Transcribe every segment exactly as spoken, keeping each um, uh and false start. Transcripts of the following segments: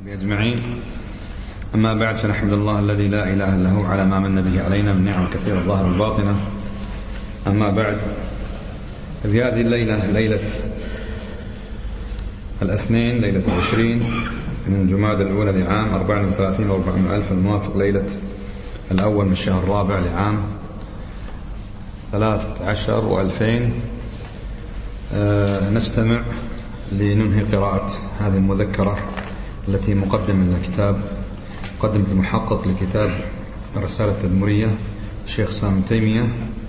أجمعين. أما بعد، فنحمد الله الذي لا إله إلا هو على ما من به علينا من نعم كثيرة الظاهرة والباطنة. أما بعد، في هذه الليلة ليلة الاثنين، ليلة العشرين من جمادى الأولى لعام أربعة وثلاثين وأربعمائة ألف، الموافق ليلة الأول من الشهر الرابع لعام ثلاثة عشر وألفين، آه نستمع لننهي قراءة هذه المذكرة التي مقدمة للكتاب، مقدمة المحقق لكتاب الرسالة التدمرية الشيخ سامي تيمية.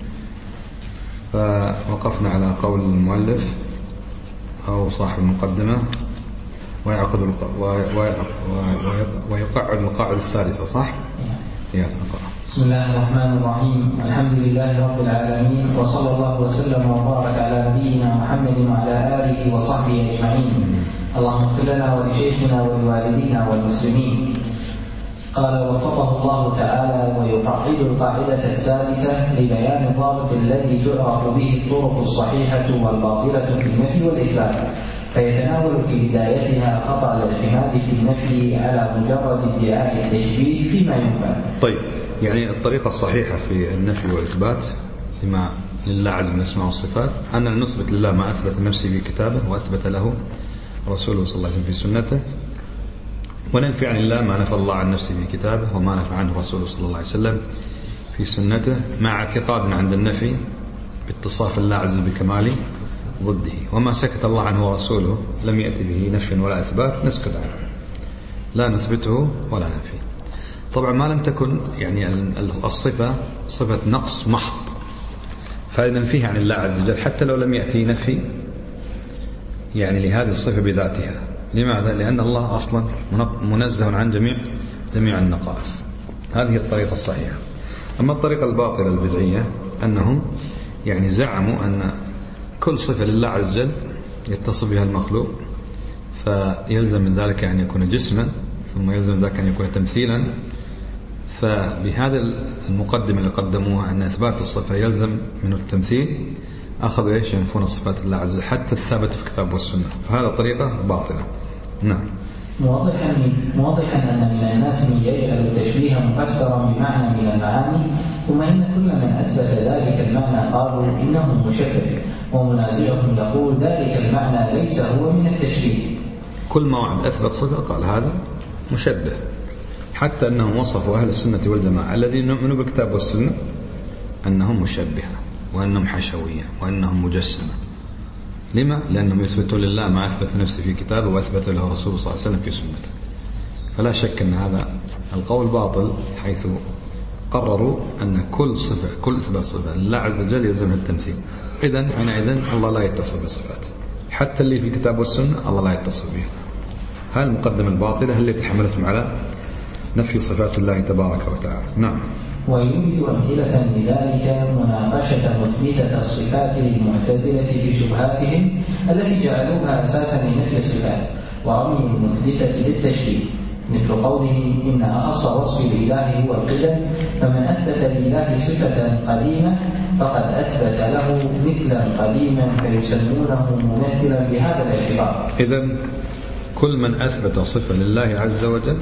فوقفنا على قول المؤلف أو صاحب المقدمة: ويعقد ويقعد القاعدة السادسة. صح؟ يا بسم الله الرحمن الرحيم. الحمد لله رب العالمين، وصلى الله وسلم وبارك على نبينا محمد وعلى آله وصحبه أجمعين. اللهم اغفر لنا ولشيخنا ولوالدينا والمسلمين. قال: وفقه الله تعالى: ويقعد القاعدة السادسة لبيان الضابط الذي تعرف به الطرق الصحيحة والباطلة في النفي والإثبات، فيتناول في بدايتها خطأ الاعتماد في النفي على مجرد ادعاء التشبيه فيما ينفع. طيب، يعني الطريقة الصحيحة في النفي والإثبات لما لله عز من الأسماء والصفات أن نثبت لله ما أثبت نفسه في كتابه وأثبت له رسوله صلى الله عليه وسلم في سنته، وننفي عن الله ما نفى الله عن نفسه في كتابه وما نفى عنه رسوله صلى الله عليه وسلم في سنته، مع اعتقادنا عند النفي باتصاف الله عز بكماله ضده، وما سكت الله عنه ورسوله لم يأتي به نفي ولا إثبات نسكت عنه، لا نثبته ولا ننفي. طبعا ما لم تكن يعني الصفة صفة نقص محض فننفيها عن الله عز وجل حتى لو لم يأتي نفي يعني لهذه الصفة بذاتها. لماذا؟ لأن الله أصلا منزه عن جميع جميع النقائص. هذه الطريقة الصحيحة. أما الطريقة الباطلة البدعية أنهم يعني زعموا أن كل صفة لله عز وجل يتصف بها المخلوق فيلزم من ذلك أن يكون جسما، ثم يلزم من ذلك أن يكون تمثيلا. فبهذا المقدمة اللي قدموها أن إثبات الصفة يلزم من التمثيل، أخذوا إيش؟ ينفون صفات الله عز وجل حتى الثابت في الكتاب والسنة. فهذا طريقة باطلة. نعم. موضحا موضحا أن من الناس من يجعل التشبيه مفسرا بمعنى من المعاني، ثم إن كل من أثبت ذلك المعنى قالوا إنه مشبه، ومنازعهم يقول ذلك المعنى ليس هو من التشبيه. كل ما واحد أثبت صفة قال هذا مشبه، حتى أنهم وصفوا أهل السنة والجماعة الذين يؤمنوا بالكتاب والسنة أنهم مشبهة وأنهم حشوية وأنهم مجسمة. لما؟ لأنهم يثبتوا لله ما أثبت نفسه في كتابه وأثبت له رسول صلى الله عليه وسلم في سنته. فلا شك أن هذا القول باطل، حيث قرروا أن كل صفة كل إثبات صفة لله عز وجل يلزمها التمثيل. إذن حينئذ الله لا يتصف بصفاته، حتى اللي في الكتاب والسنة الله لا يتصف بها. هذه المقدمة الباطلة هل التي حملتهم على نفي صفات الله تبارك وتعالى. نعم. ويوجد أمثلة لذلك مناقشة مثبتة الصفات للمعتزلة في شبهاتهم التي جعلوها أساسا لنفي الصفات ورمي المثبتة بالتشبيه، مثل قولهم إن أخص وصف الإله هو القدم، فمن أثبت لله صفة قديمة فقد أثبت له مثلا قديما فيسمونه ممثلا بهذا الاعتبار. إذن كل من أثبت صفة لله عز وجل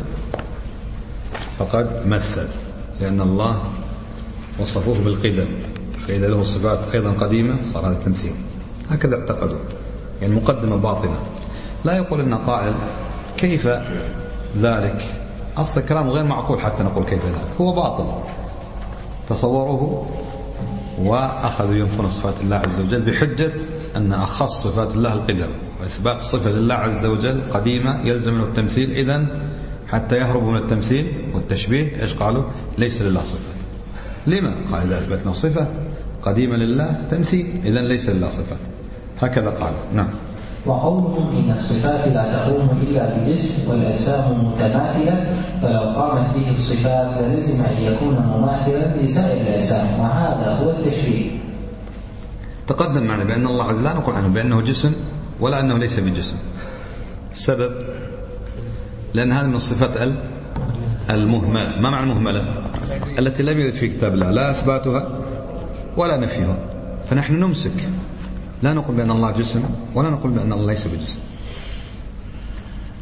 فقد مثل، لأن الله وصفوه بالقدم، فإذا له صفات أيضا قديمة صار هذا التمثيل. هكذا اعتقدوا، يعني مقدمة باطنة. لا يقول لنا قائل كيف ذلك، أصل كلام غير معقول حتى نقول كيف ذلك، هو باطل تصوره، وأخذوا ينفون صفات الله عز وجل بحجة أن أخص صفات الله القدم، وإثبات صفة لله عز وجل قديمة يلزم منه التمثيل. إذن حتى يهربوا من التمثيل والتشبيه إيش قالوا؟ ليس لله صفات. لما؟ قال إذا أثبتنا صفة قديمة لله تمثيل، إذن ليس لله صفات. هكذا قالوا. نعم. وقولهم إن الصفات لا تقوم إلا بجسم والأجسام متماثلة، فلو قامت به الصفات للزم أن يكون مماثلا لسائر الأجسام، وهذا هو التشبيه. تقدم معنا بأن الله عز وجل لا نقول عنه بأنه جسم ولا أنه ليس بجسم. السبب لأن هذه من الصفات المهملة. ما معنى المهملة؟ التي لم يرد في كتاب الله لا أثباتها ولا نفيها. فنحن نمسك، لا نقول بأن الله جسم ولا نقول بأن الله ليس بجسم.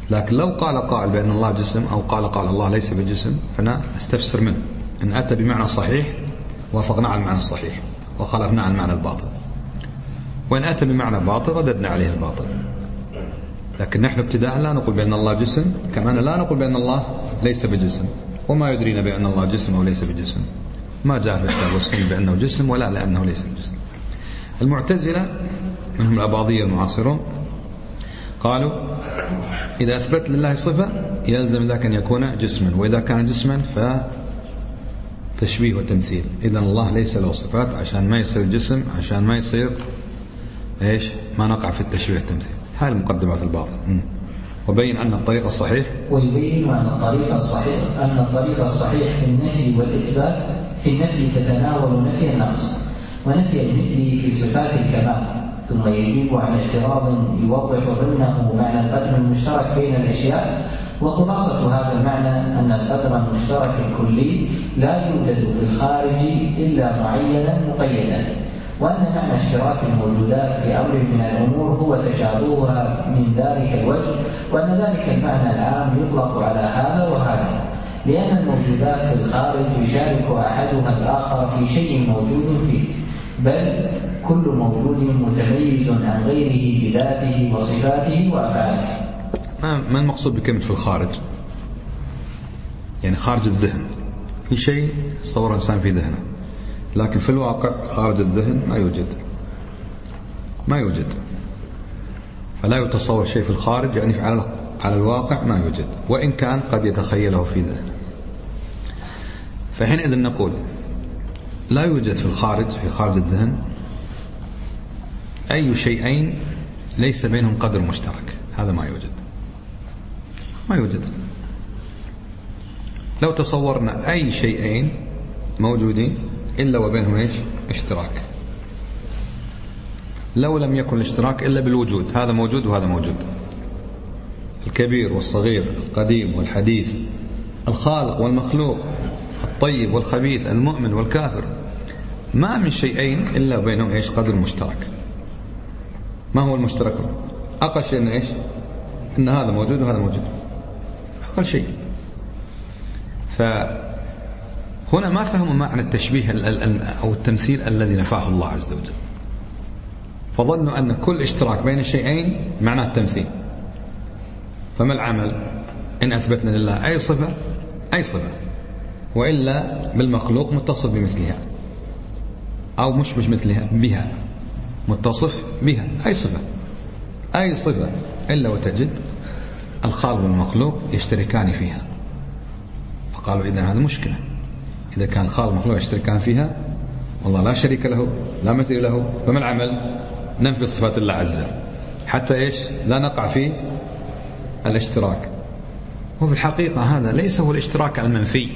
لكن لو قال قائل بأن الله جسم أو قال قال الله ليس بجسم فأنا استفسر منه إن أتى بمعنى صحيح وافقنا على المعنى الصحيح وخالفنا عن المعنى الباطل، وإن أتى بمعنى باطل رددنا عليه الباطل. لكن نحن ابتداء لا نقول بأن الله جسم، كما لا نقول بأن الله ليس بجسم، وما يدرينا بأن الله جسم أو ليس بجسم، ما جاء في الكتاب والسنة بأنه جسم ولا لأنه ليس بجسم. المعتزلة منهم الأباضية المعاصرون قالوا إذا أثبت لله صفة يلزم ذاك أن يكون جسما، وإذا كان جسما فتشبيه وتمثيل. إذن الله ليس له صفات عشان ما يصير جسم، عشان ما يصير إيش ما نقع في التشبيه والتمثيل. هذه المقدمة في الباطل. وبين أن الطريق الصحيح ويبين أن الطريق الصحيح أن الطريق الصحيح في النفي والإثبات في النفي تتناول نفي النقص ونفي المثل في صفات الكمال، ثم يجيب عن اعتراض يوضح ضمنه معنى القدر المشترك بين الأشياء. وخلاصة هذا المعنى أن القدر المشترك الكلي لا يوجد في الخارج إلا معينا مقيدا، وأن معنى اشتراك الموجودات في أمر من الأمور هو تشابهها من ذلك الوجه، وأن ذلك المعنى العام يطلق على هذا وهذا، لأن الموجودات في الخارج يشارك أحدها الآخر في شيء موجود فيه، بل كل موجود متميز عن غيره بذاته وصفاته وأفعاله. ما المقصود بكلمة في الخارج؟ يعني خارج الذهن، في شيء صور إنسان في ذهنه، لكن في الواقع خارج الذهن ما يوجد ما يوجد فلا يتصور شيء في الخارج، يعني على على الواقع ما يوجد، وإن كان قد يتخيله في ذهنه. فحينئذ نقول لا يوجد في الخارج في خارج الذهن أي شيئين ليس بينهم قدر مشترك، هذا ما يوجد ما يوجد. لو تصورنا أي شيئين موجودين إلا وبينهم إيش اشتراك، لو لم يكن الاشتراك إلا بالوجود، هذا موجود وهذا موجود، الكبير والصغير، القديم والحديث، الخالق والمخلوق، الطيب والخبيث، المؤمن والكافر، ما من شيئين إلا بينهم إيش قدر مشترك. ما هو المشترك؟ أقل شيء إن إيش إن هذا موجود وهذا موجود، أقل شيء. فهنا ما فهموا معنى التشبيه أو التمثيل الذي نفاه الله عز وجل، فظنوا أن كل اشتراك بين الشيئين معناه التمثيل. فما العمل إن أثبتنا لله أي صفة أي صفة، وإلا بالمخلوق متصف بمثلها، أو مش مش مثلها بها، متصف بها أي صفة أي صفة، إلا وتجد الخالق والمخلوق يشتركان فيها. فقالوا إذا هذا مشكلة، إذا كان الخالق والمخلوق يشتركان فيها والله لا شريك له لا مثيل له، فما العمل؟ ننفي صفات الله عز وجل حتى إيش لا نقع في الاشتراك. وفي الحقيقة هذا ليس هو الاشتراك المنفي،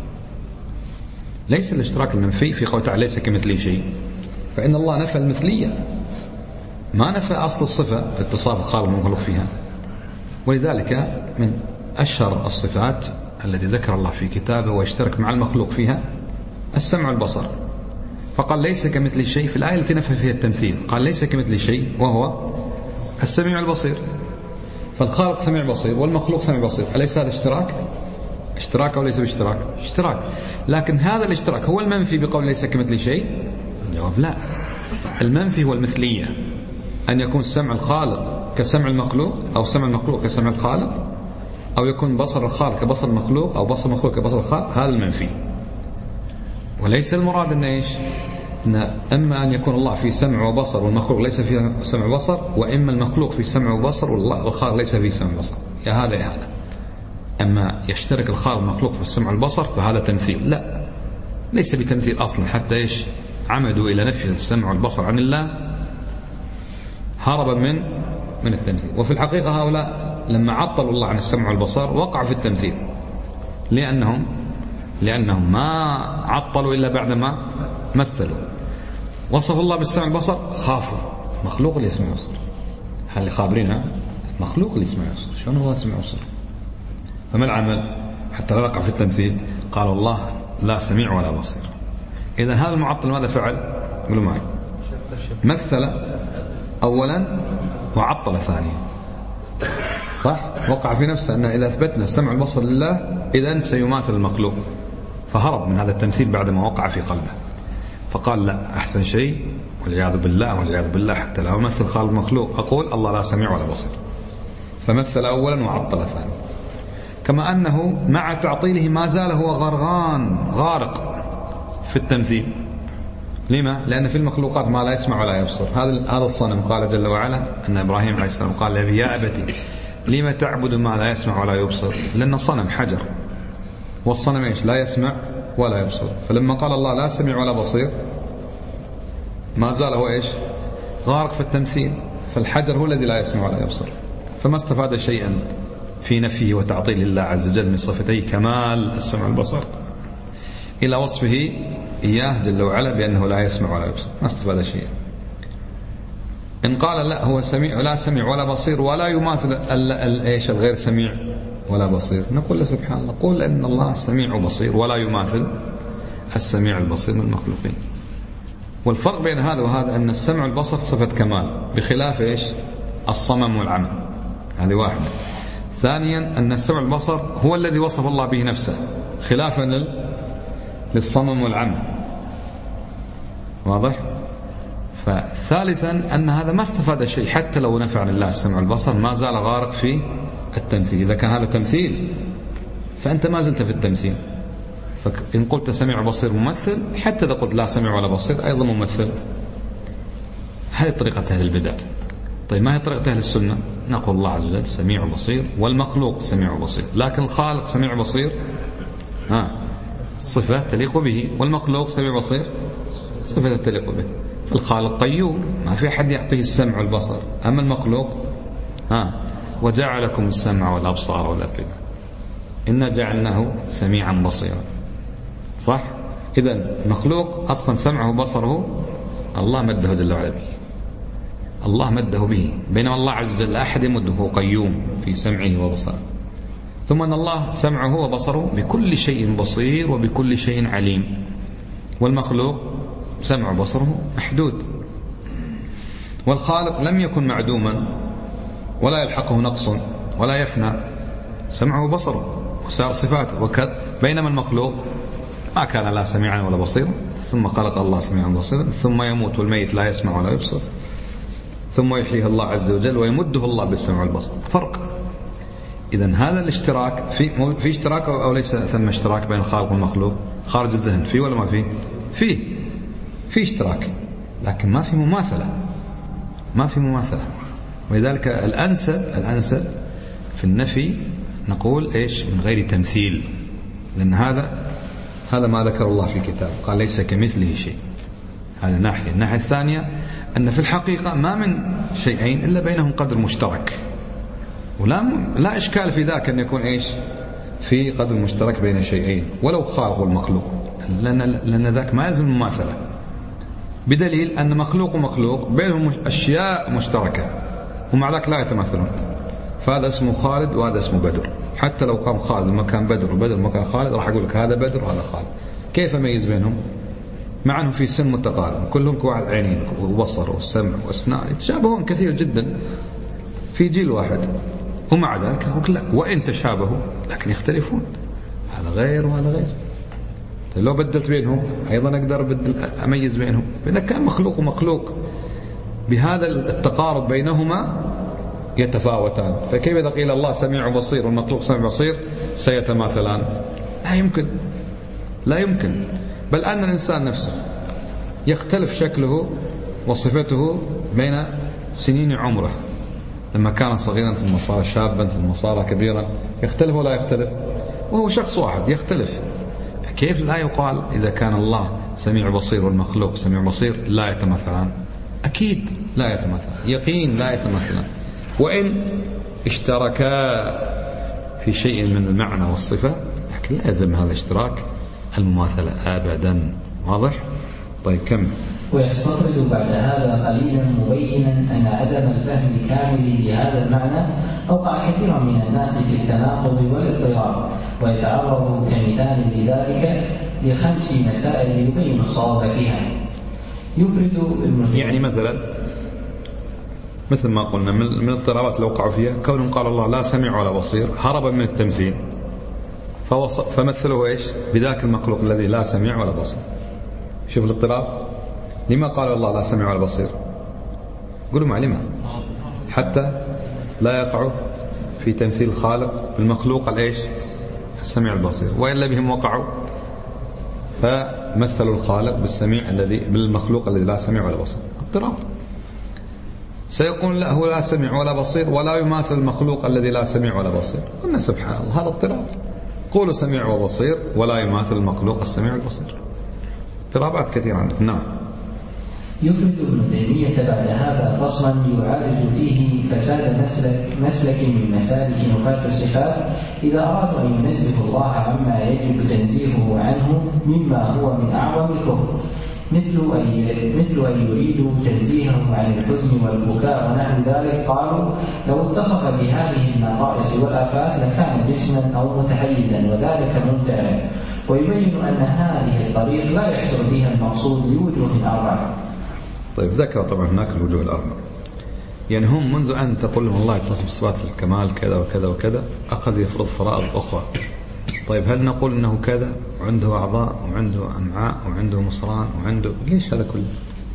ليس الاشتراك المنفي في قوله تعالى ليس كمثله شيء، فإن الله نفى المثلية، ما نفى أصل الصفة اتصاف الخالق والمخلوق فيها. ولذلك من أشهر الصفات التي ذكر الله في كتابه واشترك مع المخلوق فيها السمع والبصر، فقال ليس كمثله شيء في الآية التي نفى فيها التمثيل، قال ليس كمثله شيء وهو السميع البصير. فالخالق سميع بصير والمخلوق سميع بصير، أليس هذا اشتراك؟ اشتراك أو ليس باشتراك؟ اشتراك. لكن هذا الاشتراك هو المنفي بقول ليس كمثله شيء؟ الجواب لا، المنفي هو المثلية، أن يكون سمع الخالق كسمع المخلوق، أو سمع المخلوق كسمع الخالق، أو يكون بصر الخالق كبصر المخلوق، أو بصر المخلوق كبصر الخالق، هذا المنفي. وليس المراد أن إيش؟ إن إما أن يكون الله في سمع وبصر والمخلوق ليس فيه سمع وبصر، وإما المخلوق في سمع وبصر والخالق ليس فيه سمع وبصر، يا هذا يا هذا. أما يشترك الخالق والمخلوق في السمع والبصر فهذا تمثيل، لا، ليس بتمثيل أصلا، حتى إيش عمدوا إلى نفي السمع والبصر عن الله هربا من من التمثيل. وفي الحقيقة هؤلاء لما عطلوا الله عن السمع والبصر وقعوا في التمثيل، لأنهم لأنهم ما عطلوا إلا بعدما مثلوا. وصف الله بالسمع والبصر، خافوا مخلوق اللي يسمع ويبصر، هل اللي خابرينها مخلوق اللي يسمع ويبصر، شلون الله يسمع ويبصر؟ فما العمل حتى لا نقع في التمثيل؟ قال الله لا سميع ولا بصير. إذن هذا المعطل ماذا فعل؟ قولوا معي، مثل أولا وعطل ثانيا، صح؟ وقع في نفسه أن إذا أثبتنا السمع والبصر لله إذن سيماثل المخلوق، فهرب من هذا التمثيل بعدما وقع في قلبه، فقال لا، أحسن شيء والعياذ بالله والعياذ بالله حتى لا أمثل خالق مخلوق أقول الله لا سميع ولا بصير، فمثل أولا وعطل ثانيا. كما أنه مع تعطيله ما زال هو غرغان غارق في التمثيل. لما؟ لأن في المخلوقات ما لا يسمع ولا يبصر. هذا هذا الصنم قال جل وعلا أن إبراهيم عليه السلام قال له يا أبتي لما تعبد ما لا يسمع ولا يبصر، لأن الصنم حجر، والصنم إيش؟ لا يسمع ولا يبصر. فلما قال الله لا سميع ولا بصير ما زال هو إيش؟ غارق في التمثيل، فالحجر هو الذي لا يسمع ولا يبصر، فما استفاد شيئا في نفيه وتعطيل الله عز وجل من صفتي كمال السمع والبصر إلى وصفه إياه جل وعلا بأنه لا يسمع ولا يبصر، ما استفاد شيئا. إن قال لا هو سميع لا سميع ولا بصير ولا يماثل الإيش الغير سميع ولا بصير، نقول له سبحان الله، قول إن الله سميع وبصير ولا يماثل السميع البصير من المخلوقين. والفرق بين هذا وهذا أن السمع والبصر صفة كمال بخلاف إيش؟ الصمم والعمى، هذه واحدة. ثانيا أن السمع والبصر هو الذي وصف الله به نفسه خلافا للصمم والعمى، واضح؟ فثالثا أن هذا ما استفاد شيء، حتى لو نفع لله السمع والبصر ما زال غارق في التمثيل. إذا كان هذا تمثيل فأنت ما زلت في التمثيل، فإن قلت سميع وبصير ممثل، حتى إذا قلت لا سميع ولا بصير أيضا ممثل. هذه طريقة أهل البدع. طيب ما هي طريقة أهل السنة؟ نقول الله عز وجل سميع وبصير، والمخلوق سميع وبصير، لكن الخالق سميع وبصير ها صفة تليق به، والمخلوق سميع وبصير صفة تليق به. الخالق قيوم ما في أحد يعطيه السمع والبصر، أما المخلوق ها وجعلكم السمع والأبصار والأفئدة إنا جعلناه سميعا بصيرا، صح؟ إذن المخلوق أصلا سمعه وبصره الله مده جل وعلا به، الله مده به، بينما الله عز وجل أحد يمده قيوم في سمعه وبصره. ثم أن الله سمعه وبصره بكل شيء بصير وبكل شيء عليم، والمخلوق سمع وبصره محدود. والخالق لم يكن معدوما ولا يلحقه نقص ولا يفنى، سمعه وبصره وسائر صفاته وكذا، بينما المخلوق ما كان لا سميعا ولا بصيرا، ثم خلق الله سميعا بصيرا، ثم يموت والميت لا يسمع ولا يبصر، ثم يحييه الله عز وجل ويمده الله بالسمع والبصر. فرق. إذن هذا الاشتراك في في اشتراك أو ليس ثم اشتراك بين الخالق والمخلوق خارج الذهن، في ولا ما فيه؟ فيه في اشتراك، لكن ما في مماثلة، ما في مماثلة. ولذلك الأنسب الأنسب في النفي نقول إيش؟ من غير تمثيل، لأن هذا هذا ما ذكر الله في كتاب، قال ليس كمثله شيء. هذا ناحية. الناحية الثانية أن في الحقيقة ما من شيئين إلا بينهم قدر مشترك، ولا لا إشكال في ذاك أن يكون إيش؟ في قدر مشترك بين شيئين ولو خالق والمخلوق، لأن لأن ذاك ما يلزم المماثلة، بدليل أن مخلوق ومخلوق بينهم أشياء مشتركة ومع ذلك لا يتماثلون. فهذا اسمه خالد وهذا اسمه بدر، حتى لو كان خالد مكان بدر وبدر مكان خالد راح أقول لك هذا بدر وهذا خالد. كيف أميز بينهم مع أنهم في سن متقارب، كلهم كواحد عينين وبصر وسمع وأسنان، يتشابهون كثير جدا في جيل واحد، ومع ذلك أقول لا وإن تشابهوا لكن يختلفون، هذا غير وهذا غير. لو بدلت بينهم أيضا أقدر أبدل أميز بينهم. إذا كان مخلوق ومخلوق بهذا التقارب بينهما يتفاوتان، فكيف إذا قيل الله سميع وبصير والمخلوق سميع وبصير سيتماثلان؟ لا يمكن، لا يمكن. بل أن الإنسان نفسه يختلف شكله وصفته بين سنين عمره، لما كان صغيرا ثم صار شابا ثم صار كبيرا، يختلف ولا يختلف؟ وهو شخص واحد يختلف. كيف لا يقال إذا كان الله سميع بصير والمخلوق سميع بصير لا يتماثلان؟ أكيد لا يتماثلان، يقين لا يتماثلان، وإن اشتركا في شيء من المعنى والصفة، لكن لا يلزم هذا الاشتراك المماثلة أبدا. واضح؟ طيب كم. ويستطرد بعد هذا قليلا مبينا أن عدم الفهم الكامل لهذا المعنى أوقع كثيرا من الناس في التناقض والاضطراب، ويتعرض كمثال لذلك لخمس مسائل يبين الصواب فيها. يفرد ابن يعني مثلا مثل ما قلنا من الاضطرابات اللي وقعوا فيها كونهم قال الله لا سميع ولا بصير، هربا من التمثيل فمثلوا إيش بذاك المخلوق الذي لا سميع ولا بصير. شوف الاضطراب، لما قال الله لا سميع ولا بصير؟ قولوا معلمة، حتى لا يقعوا في تمثيل الخالق بالمخلوق الإيش السميع البصير، وإلا بهم وقعوا فمثلوا الخالق بالسميع الذي بالمخلوق الذي لا سميع ولا بصير. اضطراب. سيقول لا هو لا سميع ولا بصير ولا يماثل المخلوق الذي لا سميع ولا بصير، قلنا سبحان الله هذا اضطراب. قولوا سميع وبصير ولا يماثل المخلوق السميع البصير. اضطرابات كثيرة عندنا. نعم. يفرد ابن تيمية بعد هذا فصلا يعالج فيه فساد مسلك, مسلك من مسالك نفاة الصفات إذا أرادوا أن ينزهوا الله عما يجب تنزيهه عنه مما هو من أعظم الكفر، مثل أن مثل أن يريدوا تنزيهه عن الحزن والبكاء ونحو ذلك. قالوا لو اتصف بهذه النقائص والآفات لكان جسما أو متحيزا وذلك ممتع. ويبين أن هذه الطريق لا يحصل بها المقصود لوجوه أربعة. طيب ذكر طبعا هناك الوجوه الأربعة، يعني هم منذ أن تقول لهم الله يتصف بصفات الكمال كذا وكذا وكذا أخذ يفرض فرائض أخرى. طيب هل نقول أنه كذا وعنده أعضاء وعنده أمعاء وعنده مصران وعنده، ليش هذا كله؟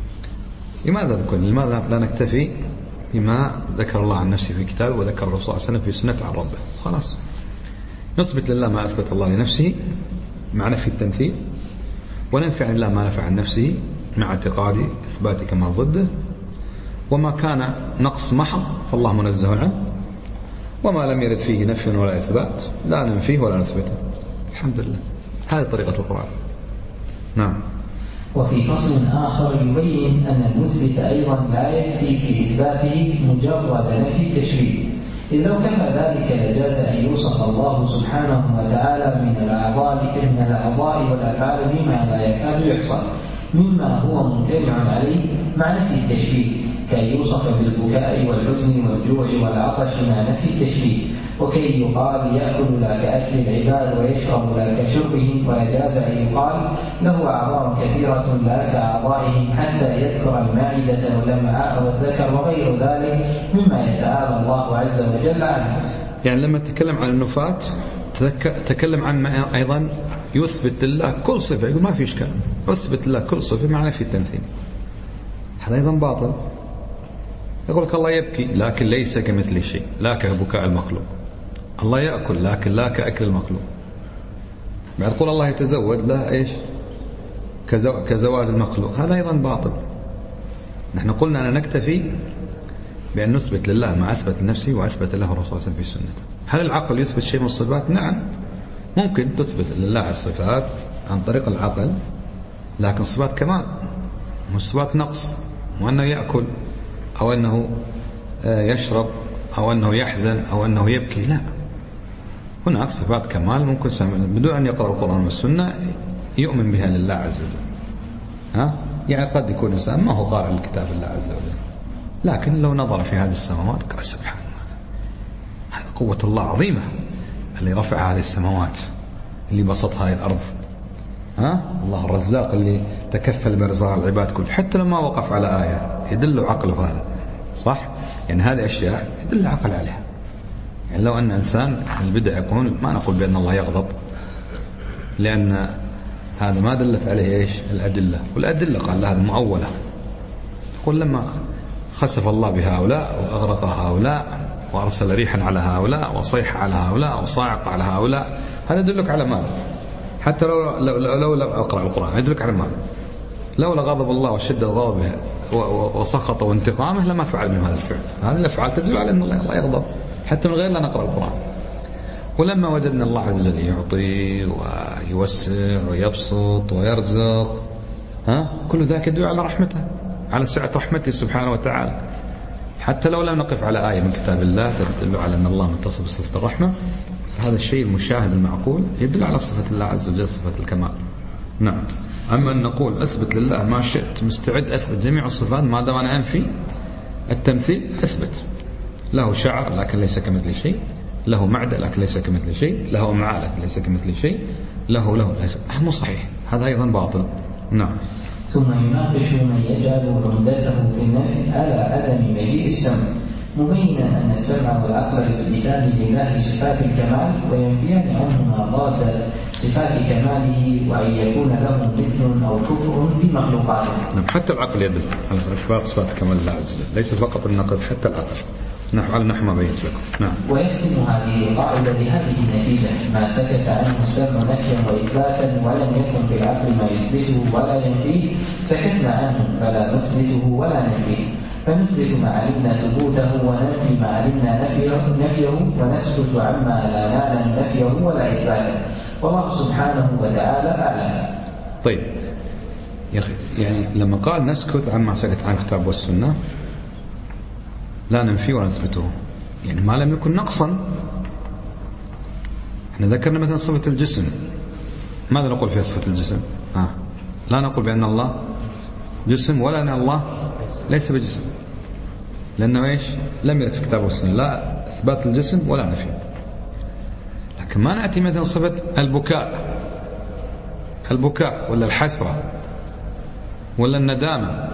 لماذا هذا كله؟ لماذا لا نكتفي بما ذكر الله عن نفسه في كتابه وذكر الرسول صلى الله عليه وسلم في سنة عن ربه؟ خلاص نثبت لله ما أثبت الله لنفسه مع نفي التمثيل، وننفي عن الله ما نفع عن نفسه مع اعتقاد إثبات كما ضده، وما كان نقص محض فالله منزه عنه، وما لم يرد فيه نفي ولا إثبات لا ننفيه ولا نثبته. الحمد لله، هذه طريقة القرآن. نعم. وفي فصل آخر يبين أن المثبت أيضا لا يكفي في إثباته مجرد نفي التشبيه، إذ لو كان ذلك لجاز أن يوصف الله سبحانه وتعالى من الأعضاء من الأعضاء والأفعال بما لا يكاد يحصل مما هو ممتنع عليه مع نفي التشبيه، كي يوصف بالبكاء والحزن والجوع والعطش مع نفي التشبيه، وكي يقال يأكل لا كأكل العباد ويشرب لا كشربهم، ويجاز أن يقال له أعضاء كثيرة لا كأعضائهم حتى يذكر المعدة والأمعاء والذكر وغير ذلك مما يتعالى الله عز وجل عنه. يعني لما تكلم عن النفاة تكلم عن أيضا يثبت لله كل صفة، يقول ما في إشكال أثبت لله كل صفة مع نفي التمثيل، هذا أيضا باطل. يقول لك الله يبكي لكن ليس كمثل شيء، لا كبكاء المخلوق. الله يأكل لكن لا كأكل المخلوق. بعد تقول الله يتزوج لا إيش كزو... كزواج المخلوق، هذا أيضا باطل. نحن قلنا أن نكتفي بأن نثبت لله ما أثبت لنفسه وأثبت له الرسول صلى الله عليه وسلم في سنته. هل العقل يثبت شيء من الصفات؟ نعم، ممكن تثبت لله الصفات عن طريق العقل، لكن صفات كمال مش صفات نقص، وأنه يأكل أو أنه يشرب أو أنه يحزن أو أنه يبكي، لا، هناك صفات كمال ممكن بدون أن يقرأ القرآن والسنة يؤمن بها لله عز وجل. ها؟ يعني قد يكون إنسان ما هو قارئ لكتاب الله عز وجل، لكن لو نظر في هذه السماوات قال سبحان الله، هذه قوة الله عظيمة اللي رفع هذه السماوات، اللي بسط هذه الأرض. ها؟ الله الرزاق اللي تكفل برزاق العباد كل، حتى لما وقف على آية يدل عقله هذا، صح؟ يعني هذه أشياء يدل عقل عليها. يعني لو أن إنسان البدع يقول ما نقول بأن الله يغضب، لأن هذا ما دلت عليه إيش الأدلة، والأدلة قال هذا مؤولة. يقول لما خسف الله بهؤلاء وأغرق هؤلاء وأرسل ريحا على هؤلاء وصيح على هؤلاء وصاعق على هؤلاء، هذا يدلك على ماذا؟ حتى لو لو لو, لو أقرأ القرآن يدلك على ماذا؟ لولا غضب الله وشدة غضبه وسخط وانتقامه لما فعل من هذا الفعل. هذه الأفعال تدل على أن الله يغضب حتى من غير لا نقرأ القرآن. ولما وجدنا الله عز وجل يعطي ويوسع ويبسط ويرزق، ها؟ كل ذاك يدل على رحمته، على سعة رحمته سبحانه وتعالى. حتى لو لم نقف على آية من كتاب الله تدل على أن الله متصف بصفة الرحمة، هذا الشيء المشاهد المعقول يدل على صفة الله عز وجل، صفة الكمال. نعم. أما أن نقول أثبت لله ما شئت، مستعد أثبت جميع الصفات ما دام أنا أنفي التمثيل، أثبت له شعر لكن ليس كمثل شيء، له معدة لكن ليس كمثل شيء، له أمعاء لكن ليس كمثل شيء، له له ليس، مو صحيح، هذا أيضا باطل. نعم. ثم يناقش من يجعل عمدته في النفي على عدم مجيء السمع، مبينا أن السمع والعقل يثبتان لله صفات الكمال وينفيان عنه ما ضاد صفات كماله، وأن يكون له مثل أو كفر في مخلوقاته. نعم. حتى العقل يدل على إثبات صفات كمال الله عز وجل، ليس فقط النقل، حتى العقل. نحو على نحو ما بينت لكم. نعم. ويختم هذه القاعدة بهذه النتيجة: ما سكت عنه السمع نفيا وإثباتا ولم يكن في العقل ما يثبته ولا ينفيه سكتنا عنه فلا نثبته ولا ننفيه، فنثبت ما علمنا ثبوته وننفي ما علمنا نفيه, نفيه ونسكت عما لا نعلم نفيه ولا إثباته، والله سبحانه وتعالى أعلم. طيب يا أخي، يعني لما قال نسكت عما سكت عن الكتاب والسنة لا ننفي ولا نثبته، يعني ما لم يكن نقصا. احنا ذكرنا مثلا صفة الجسم، ماذا نقول في صفة الجسم؟ آه. لا نقول بأن الله جسم ولا أن الله ليس بجسم، لأنه إيش؟ لم يرد في الكتاب والسنة لا إثبات الجسم ولا نفي. لكن ما نأتي مثلا صفة البكاء البكاء ولا الحسرة ولا الندامة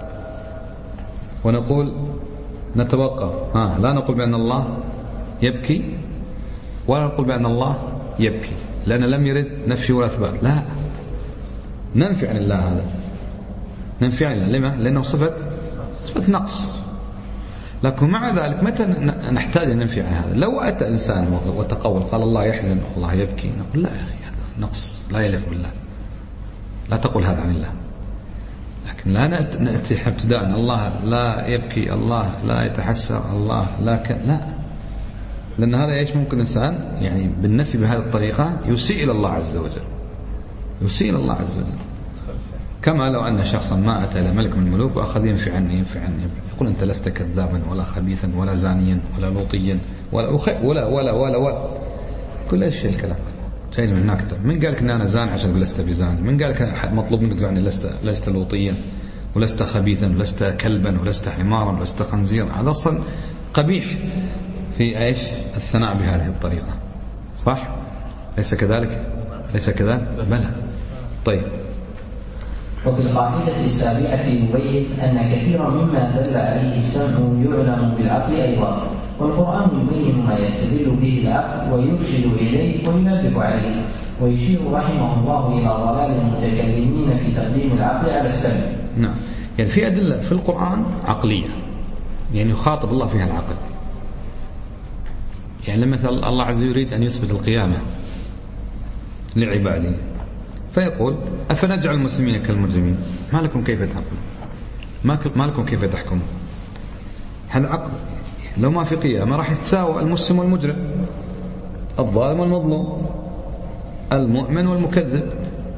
ونقول نتوقف. ها، لا نقول بأن الله يبكي ولا نقول بأن الله يبكي، لأن لم يرد نفي ولا إثبات. لا، ننفي عن الله هذا، ننفي عن الله. لما؟ لأنه صفة صفة نقص. لكن مع ذلك متى نحتاج أن ننفي عن هذا؟ لو أتى إنسان وتقول قال الله يحزن الله يبكي، نقول لا يا أخي، هذا نقص لا يليق بالله، لا تقول هذا عن الله. لكن لا نأتي ابتداء الله لا يبكي، الله لا يتحسر، الله لا ك... لا، لأن هذا إيش؟ ممكن إنسان يعني بالنفي بهذه الطريقة يسيء إلى الله عز وجل، يسيء إلى الله عز وجل. كما لو أن شخصا ما أتى إلى ملك من الملوك وأخذ ينفي عني ينفي عني يقول أنت لست كذابا ولا خبيثا ولا زانيا ولا لوطيا ولا أخي ولا ولا ولا ولا كل إيش الكلام جاي من هناك. من قال لك أن أنا زان عشان تقول لست بزاني؟ من قال لك أحد مطلوب منك يعني لست لست لوطيا ولست خبيثا ولست كلبا ولست حمارا ولست خنزيرا؟ هذا أصلا قبيح في إيش الثناء بهذه الطريقة، صح؟ ليس كذلك؟ ليس كذلك؟ بلى. طيب. وفي القاعدة السابعة يبين أن كثيرا مما دل عليه السمع يعلم بالعقل أيضا، والقرآن يبين ما يستدل به العقل ويرشد إليه وينبه عليه، ويشير رحمه الله إلى ضلال المتكلمين في تقديم العقل على السمع. نعم، يعني في أدلة في القرآن عقلية، يعني يخاطب الله فيها العقل. يعني لما الله عز وجل يريد أن يثبت القيامة لعباده فيقول أفنجعل المسلمين كالمجرمين، ما لكم كيف تحكمون، ما لكم كيف تحكمون. هذا عقل. لو ما في قيامة راح يتساوى المسلم والمجرم، الظالم والمظلوم، المؤمن والمكذب.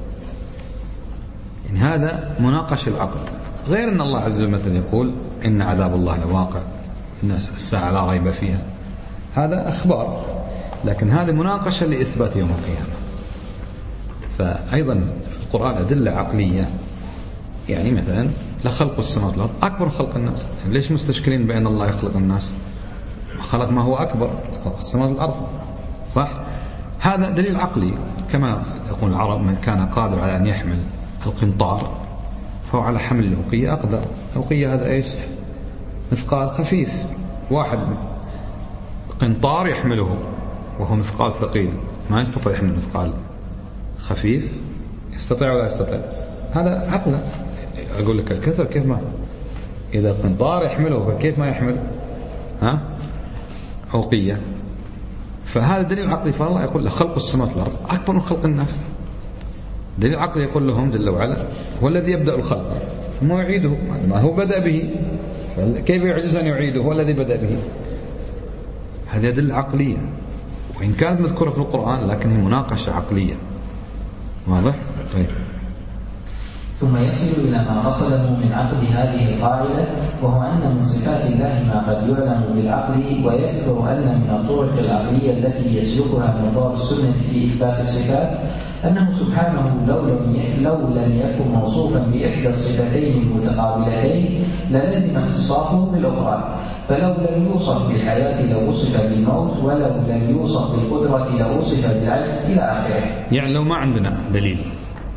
يعني هذا مناقش العقل. غير أن الله عز وجل مثلا يقول إن عذاب الله لواقع، إن الساعة لا ريب فيها، هذا أخبار. لكن هذه مناقشة لإثبات يوم القيامة. فأيضا في القرآن أدلة عقلية. يعني مثلا لخلق السماوات والأرض أكبر خلق الناس، يعني ليش مستشكلين بأن الله يخلق الناس؟ خلق ما هو أكبر، خلق السماوات والأرض، صح؟ هذا دليل عقلي. كما يقول العرب من كان قادر على أن يحمل القنطار فهو على حمل الأوقية أقدر. الأوقية هذا إيش؟ مثقال خفيف، واحد قنطار يحمله وهو مثقال ثقيل، ما يستطيع يحمل مثقال خفيف. يستطيع ولا يستطيع؟ هذا عقله. أقول لك الكثر كيف ما إذا قنطار يحمله فكيف ما يحمل ها أوقية؟ فهذا دليل عقلي. فالله يقول له خلق السماوات والأرض أكبر من خلق الناس. دليل عقلي يقول لهم جل وعلا هو الذي يبدأ الخلق ثم يعيده، ما هو بدأ به كيف يعجز أن يعيده؟ هو الذي بدأ به. هذه أدلة عقلية، وإن كانت مذكورة في القرآن لكن هي مناقشة عقلية. واضح؟ طيب. ثم يصل إلى ما قصده من عقد هذه القاعدة، وهو أن من صفات الله ما قد يعلم بالعقل، ويذكر أن من الطرق العقلية التي يسلكها مدار السنة في إثبات الصفات أنه سبحانه لو لم لو لم يكن موصوفا بإحدى الصفتين المتقابلتين للزم اتصافه بالأخرى، فلو لم يوصف بالحياة لوصف بالموت، ولو لم يوصف بالقدرة لوصف بالعجز إلى آخره. يعني لو ما عندنا دليل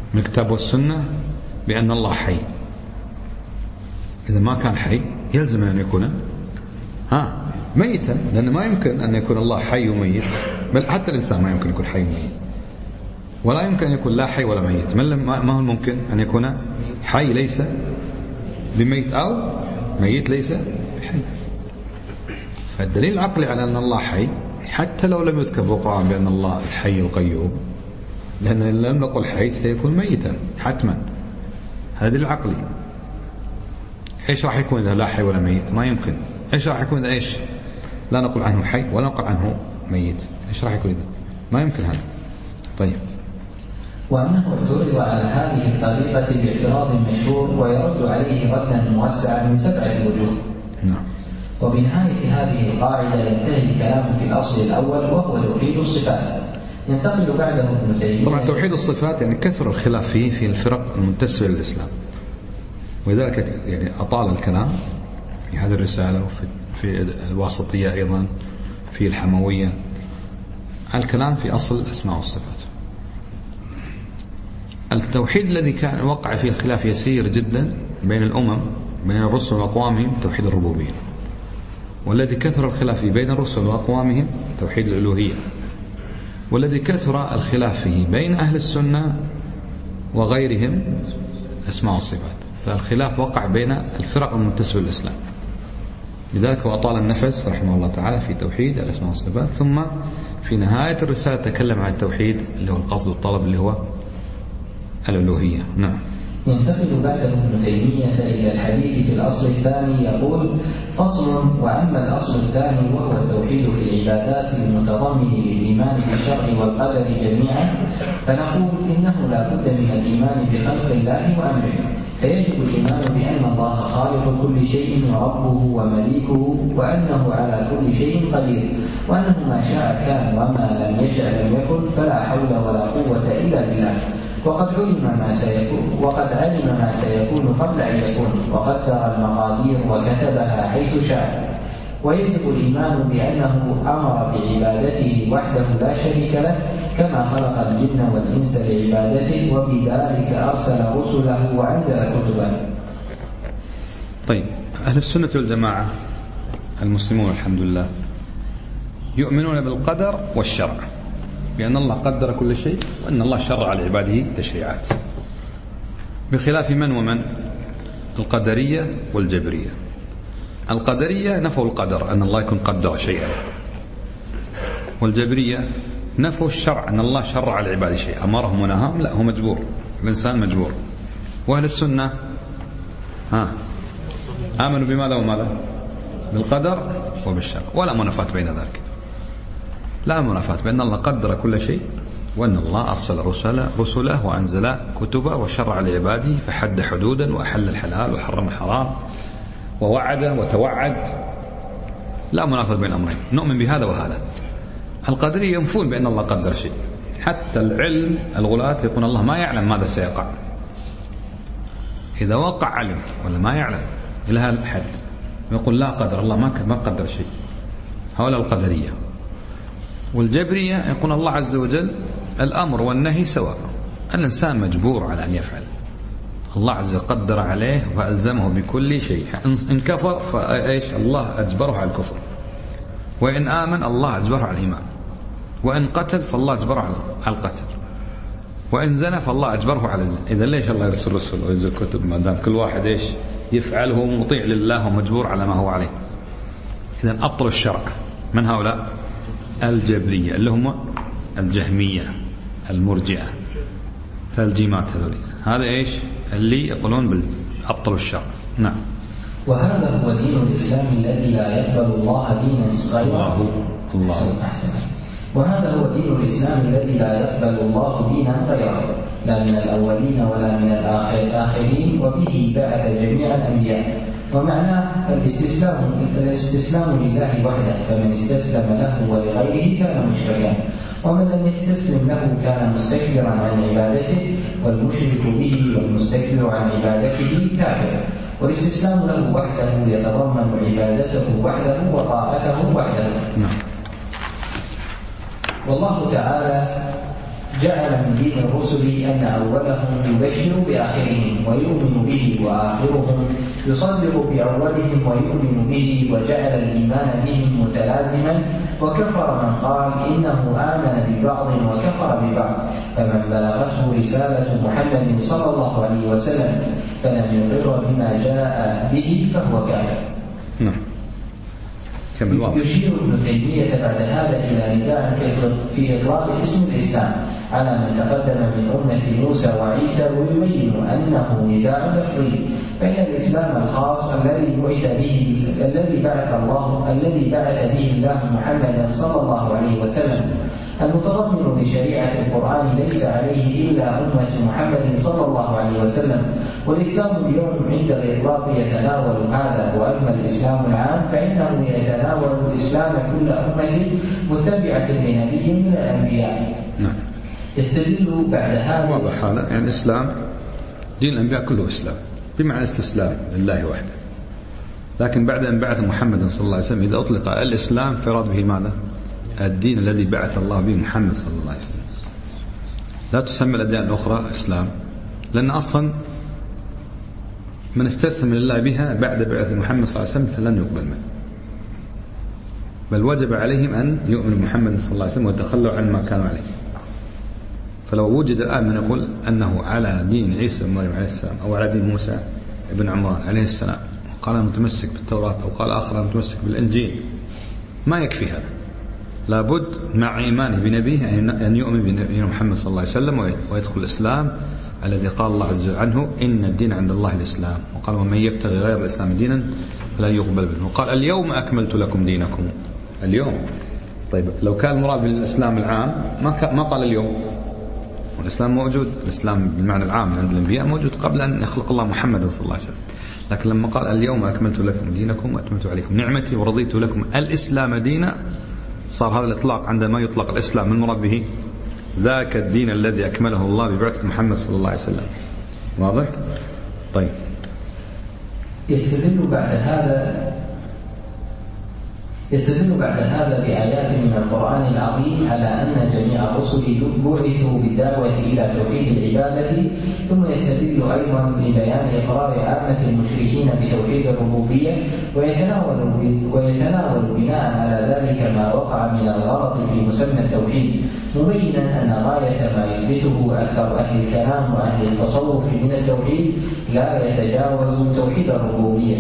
من الكتاب والسنة بأن الله حي. إذا ما كان حي يلزم أن يكون ها ميتا، لأن ما يمكن أن يكون الله حي وميت، بل حتى الإنسان ما يمكن يكون حي وميت، ولا يمكن أن يكون لا حي ولا ميت. ما هو الممكن أن يكون حي ليس بميت أو ميت ليس بحي. فالدليل العقلي على أن الله حي حتى لو لم يذكر بالقرآن بأن الله الحي القيوم، لأن لم نقل حي سيكون ميتا حتما. هذا دليل عقلي. إيش راح يكون إذا لا حي ولا ميت؟ ما يمكن. إيش راح يكون إذا إيش لا نقول عنه حي ولا نقول عنه ميت؟ إيش راح يكون إذا؟ ما يمكن هذا. طيب. وأنه اعترض على هذه الطريقة باعتراض مشهور ويرد عليه ردا موسعا من سبعة وجوه. نعم. وبنهاية هذه القاعدة ينتهي الكلام في الأصل الأول وهو توحيد الصفات. ينتقل بعده ابن تيمية. طبعا توحيد الصفات يعني كثر الخلاف فيه في الفرق المنتسبة للإسلام، ولذلك يعني أطال الكلام في هذه الرسالة وفي في الواسطية أيضا في الحموية على الكلام في أصل الأسماء والصفات. التوحيد الذي كان وقع فيه الخلاف يسير جدا بين الأمم بين الرسل وأقوامهم توحيد الربوبية، والذي كثر الخلاف فيه بين الرسل وأقوامهم توحيد الألوهية، والذي كثر الخلاف فيه بين أهل السنة وغيرهم أسماء والصفات. فالخلاف وقع بين الفرق المنتسبة للإسلام، لذلك وأطال النفس رحمه الله تعالى في توحيد الأسماء والصفات. ثم في نهاية الرسالة تكلم عن التوحيد اللي هو القصد والطلب اللي هو الألوهية. نعم. ينتقل بعده ابن تيمية إلى الحديث في الأصل الثاني يقول: فصل. وأما الأصل الثاني وهو التوحيد في العبادات المتضمن للإيمان بالشرع والقدر جميعا، فنقول إنه لا بد من الإيمان بخلق الله وأمره، فيجب الإيمان بأن الله خالق كل شيء وربه ومليكه، وأنه على كل شيء قدير، وأنه ما شاء كان وما لم يشاء لم يكن، فلا حول ولا قوة إلا بالله. وقد علم ما سيكون وقد علم ما سيكون قبل أن يكون، وقدر المقادير وكتبها حيث شاء. ويجب الإيمان بأنه أمر بعبادته وحده لا شريك له، كما خلق الجن والإنس لعبادته، وبذلك أرسل رسله وأنزل كتبه. طيب، أهل السنة والجماعة المسلمون الحمد لله يؤمنون بالقدر والشرع، بأن الله قدر كل شيء وأن الله شرع لعباده تشريعات، بخلاف من ومن؟ القدرية والجبرية. القدرية نفوا القدر أن الله يكون قدر شيئا، والجبرية نفوا الشرع أن الله شرع لعباده شيئا، أمرهم ونهاهم، لا، هو مجبور، الإنسان مجبور. وأهل السنة ها آمنوا بماذا وماذا؟ بالقدر وبالشرع، ولا منافاة بين ذلك، لا منافاة بأن الله قدر كل شيء وأن الله أرسل رسله, رسله وأنزل كتبه وشرع لعباده، فحد حدودا وأحل الحلال وحرم الحرام ووعد وتوعد، لا منافاة بين الأمرين، نؤمن بهذا وهذا. القدرية ينفون بأن الله قدر شيء، حتى العلم الغلاة يقول الله ما يعلم ماذا سيقع، إذا وقع علم ولا ما يعلم إلى هذا الحد، يقول لا قدر الله ما قدر شيء. هؤلاء القدرية. والجبرية يقول الله عز وجل الأمر والنهي سواء، الإنسان مجبور على أن يفعل، الله عز وجل قدر عليه وألزمه بكل شيء، إن كفر فإيش الله أجبره على الكفر، وإن آمن الله أجبره على الإيمان، وإن قتل فالله أجبره على القتل، وإن زنى فالله أجبره على الزنا. إذا ليش الله يرسل رسل وينزل كتب ما دام كل واحد إيش يفعله مطيع لله ومجبور على ما هو عليه؟ إذن أبطل الشرع. من هؤلاء؟ الجبرية اللي هم الجهمية المرجئة فالجيمات هذول، هذا إيش اللي يقولون بالأبطل الشرع. نعم. وهذا هو دين الإسلام الذي لا يقبل الله دينا غيره. الله وهذا هو دين الإسلام الذي لا يقبل الله دينا غيره، لا من الأولين ولا من الآخرين، وبه بعث جميع الأنبياء. ومعناه الاستسلام الاستسلام لله وحده، فمن استسلم له ولغيره كان مشركا، ومن لم يستسلم له كان مستكبرا عن عبادته، والمشرك به والمستكبر عن عبادته كافر. والاستسلام له وحده يتضمن عبادته وحده وطاعته وحده. والله تعالى جعل من دين الرسل أن أولهم يبشر بآخرهم ويؤمن به، وآخرهم يصدق بأولهم ويؤمن به، وجعل الإيمان بهم متلازما، وكفر من قال إنه آمن ببعض وكفر ببعض. فمن بلغته رسالة محمد صلى الله عليه وسلم فلم يقر بما جاء به فهو كافر. نعم. يشير ابن تيمية بعد هذا إلى نزاع في إطلاق اسم الإسلام على من تقدم من أمة موسى وعيسى، ويبين أنه نزاع لفظي، فإن الإسلام الخاص الذي بعث به الذي بعث الله الذي بعث به الله محمدا صلى الله عليه وسلم المتضمن لشريعة القرآن ليس عليه إلا أمة محمد صلى الله عليه وسلم. والإسلام اليوم عند الإطلاق يتناول هذا، وأما الإسلام العام فإنه يتناول إسلام كل أمة متبعة لنبي من الأنبياء. نعم. يستدل بعد هذا واضح هذا، يعني الإسلام دين الأنبياء كله إسلام بمعنى استسلام لله وحده، لكن بعد أن بعث محمد صلى الله عليه وسلم إذا أطلق الإسلام فراد به ماذا؟ الدين الذي بعث الله به محمد صلى الله عليه وسلم. لا تسمى الأديان الأخرى إسلام، لأن أصلا من استسلم لله بها بعد بعث محمد صلى الله عليه وسلم فلن يقبل منه، بل وجب عليهم أن يؤمنوا محمد صلى الله عليه وسلم ويتخلوا عن ما كانوا عليه. فلو وجد الآن من يقول أنه على دين عيسى بن مريم عليه السلام أو على دين موسى بن عمران عليه السلام، قال متمسك بالتوراة أو قال آخر متمسك بالإنجيل، ما يكفي هذا، لابد مع إيمانه بنبيه أن يؤمن بنبي محمد صلى الله عليه وسلم ويدخل الإسلام الذي قال الله عز وجل عنه إن الدين عند الله الإسلام، وقال ومن يبتغي غير الإسلام دينا فلا يقبل منه، وقال اليوم أكملت لكم دينكم. اليوم، طيب لو كان المراد بالإسلام العام ما ما قال اليوم، والإسلام موجود، الإسلام بالمعنى العام عند الأنبياء موجود قبل أن يخلق الله محمد صلى الله عليه وسلم، لكن لما قال اليوم أكملت لكم دينكم وأتممت عليكم نعمتي ورضيت لكم الإسلام دينا، صار هذا الإطلاق عندما يطلق الإسلام المراد به ذاك الدين الذي أكمله الله ببعث محمد صلى الله عليه وسلم. واضح؟ طيب. يستدل بعد هذا يستدل بعد هذا بآيات من القرآن العظيم على أن جميع الرسل بعثوا بالدعوة إلى توحيد العبادة، ثم يستدل أيضا لبيان إقرار عامة المشركين بتوحيد الربوبية، ويتناول ويتناول بناء على ذلك ما وقع من الغلط في مسمى التوحيد، مبينا أن غاية ما يثبته أكثر أهل الكلام وأهل التصوف من التوحيد لا يتجاوز توحيد الربوبية.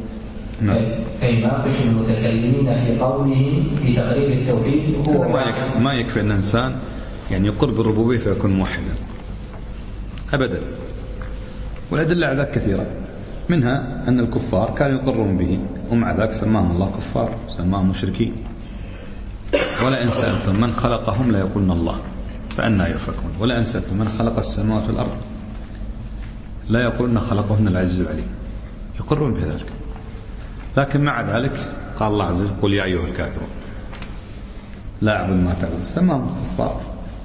فيناقش المتكلمين في قولهم في تقرير التوحيد هو ما يكفي, ما يكفي أن الإنسان يعني يقر بالربوبية فيكون موحدا أبدا، والأدلة على ذلك كثيرة، منها أن الكفار كانوا يقرون به ومع ذلك سماهم الله كفار، سماهم مشركين. ولا إن سألتم من خلقهم لا يقولن الله فأنا يؤفكون، ولا إن سألتم من خلق السماوات والأرض لا يقولن خلقهن العزيز العليم، يقرون بذلك. لكن مع ذلك قال الله عز وجل قل يا أيها الكافرون لا أعبد ما تعبدون، سماهم كفار.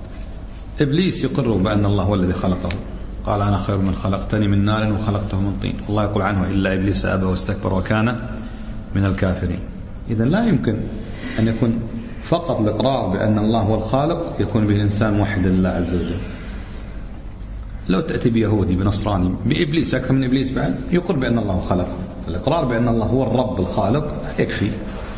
إبليس يقر بأن الله هو الذي خلقه، قال أنا خير من خلقتني من نار وخلقته من طين، الله يقول عنه إلا إبليس أبى واستكبر وكان من الكافرين. إذن لا يمكن أن يكون فقط الإقرار بأن الله هو الخالق يكون به الإنسان موحد لله عز وجل. لو تأتي بيهودي بنصراني بإبليس أكثر من إبليس بعد يقر بأن الله خلقه، الإقرار بأن الله هو الرب الخالق يكفي.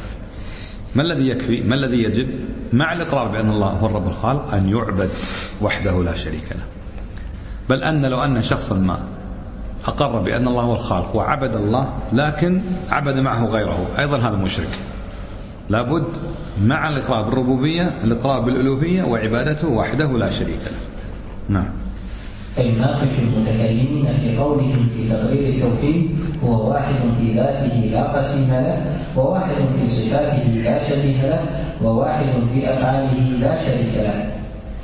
ما الذي يكفي؟ ما الذي يجب مع الإقرار بأن الله هو الرب الخالق؟ أن يعبد وحده لا شريك له. بل أن لو أن شخصا ما أقر بأن الله هو الخالق وعبد الله لكن عبد معه غيره أيضا هذا مشرك. لابد مع الإقرار بالربوبية الإقرار بالألوهية وعبادته وحده لا شريك له. نعم. فيناقش المتكلمين في قولهم في تقرير التوحيد هو واحد في ذاته لا قسيم له، وواحد في صفاته لا شبيه له، وواحد في أفعاله لا شريك له،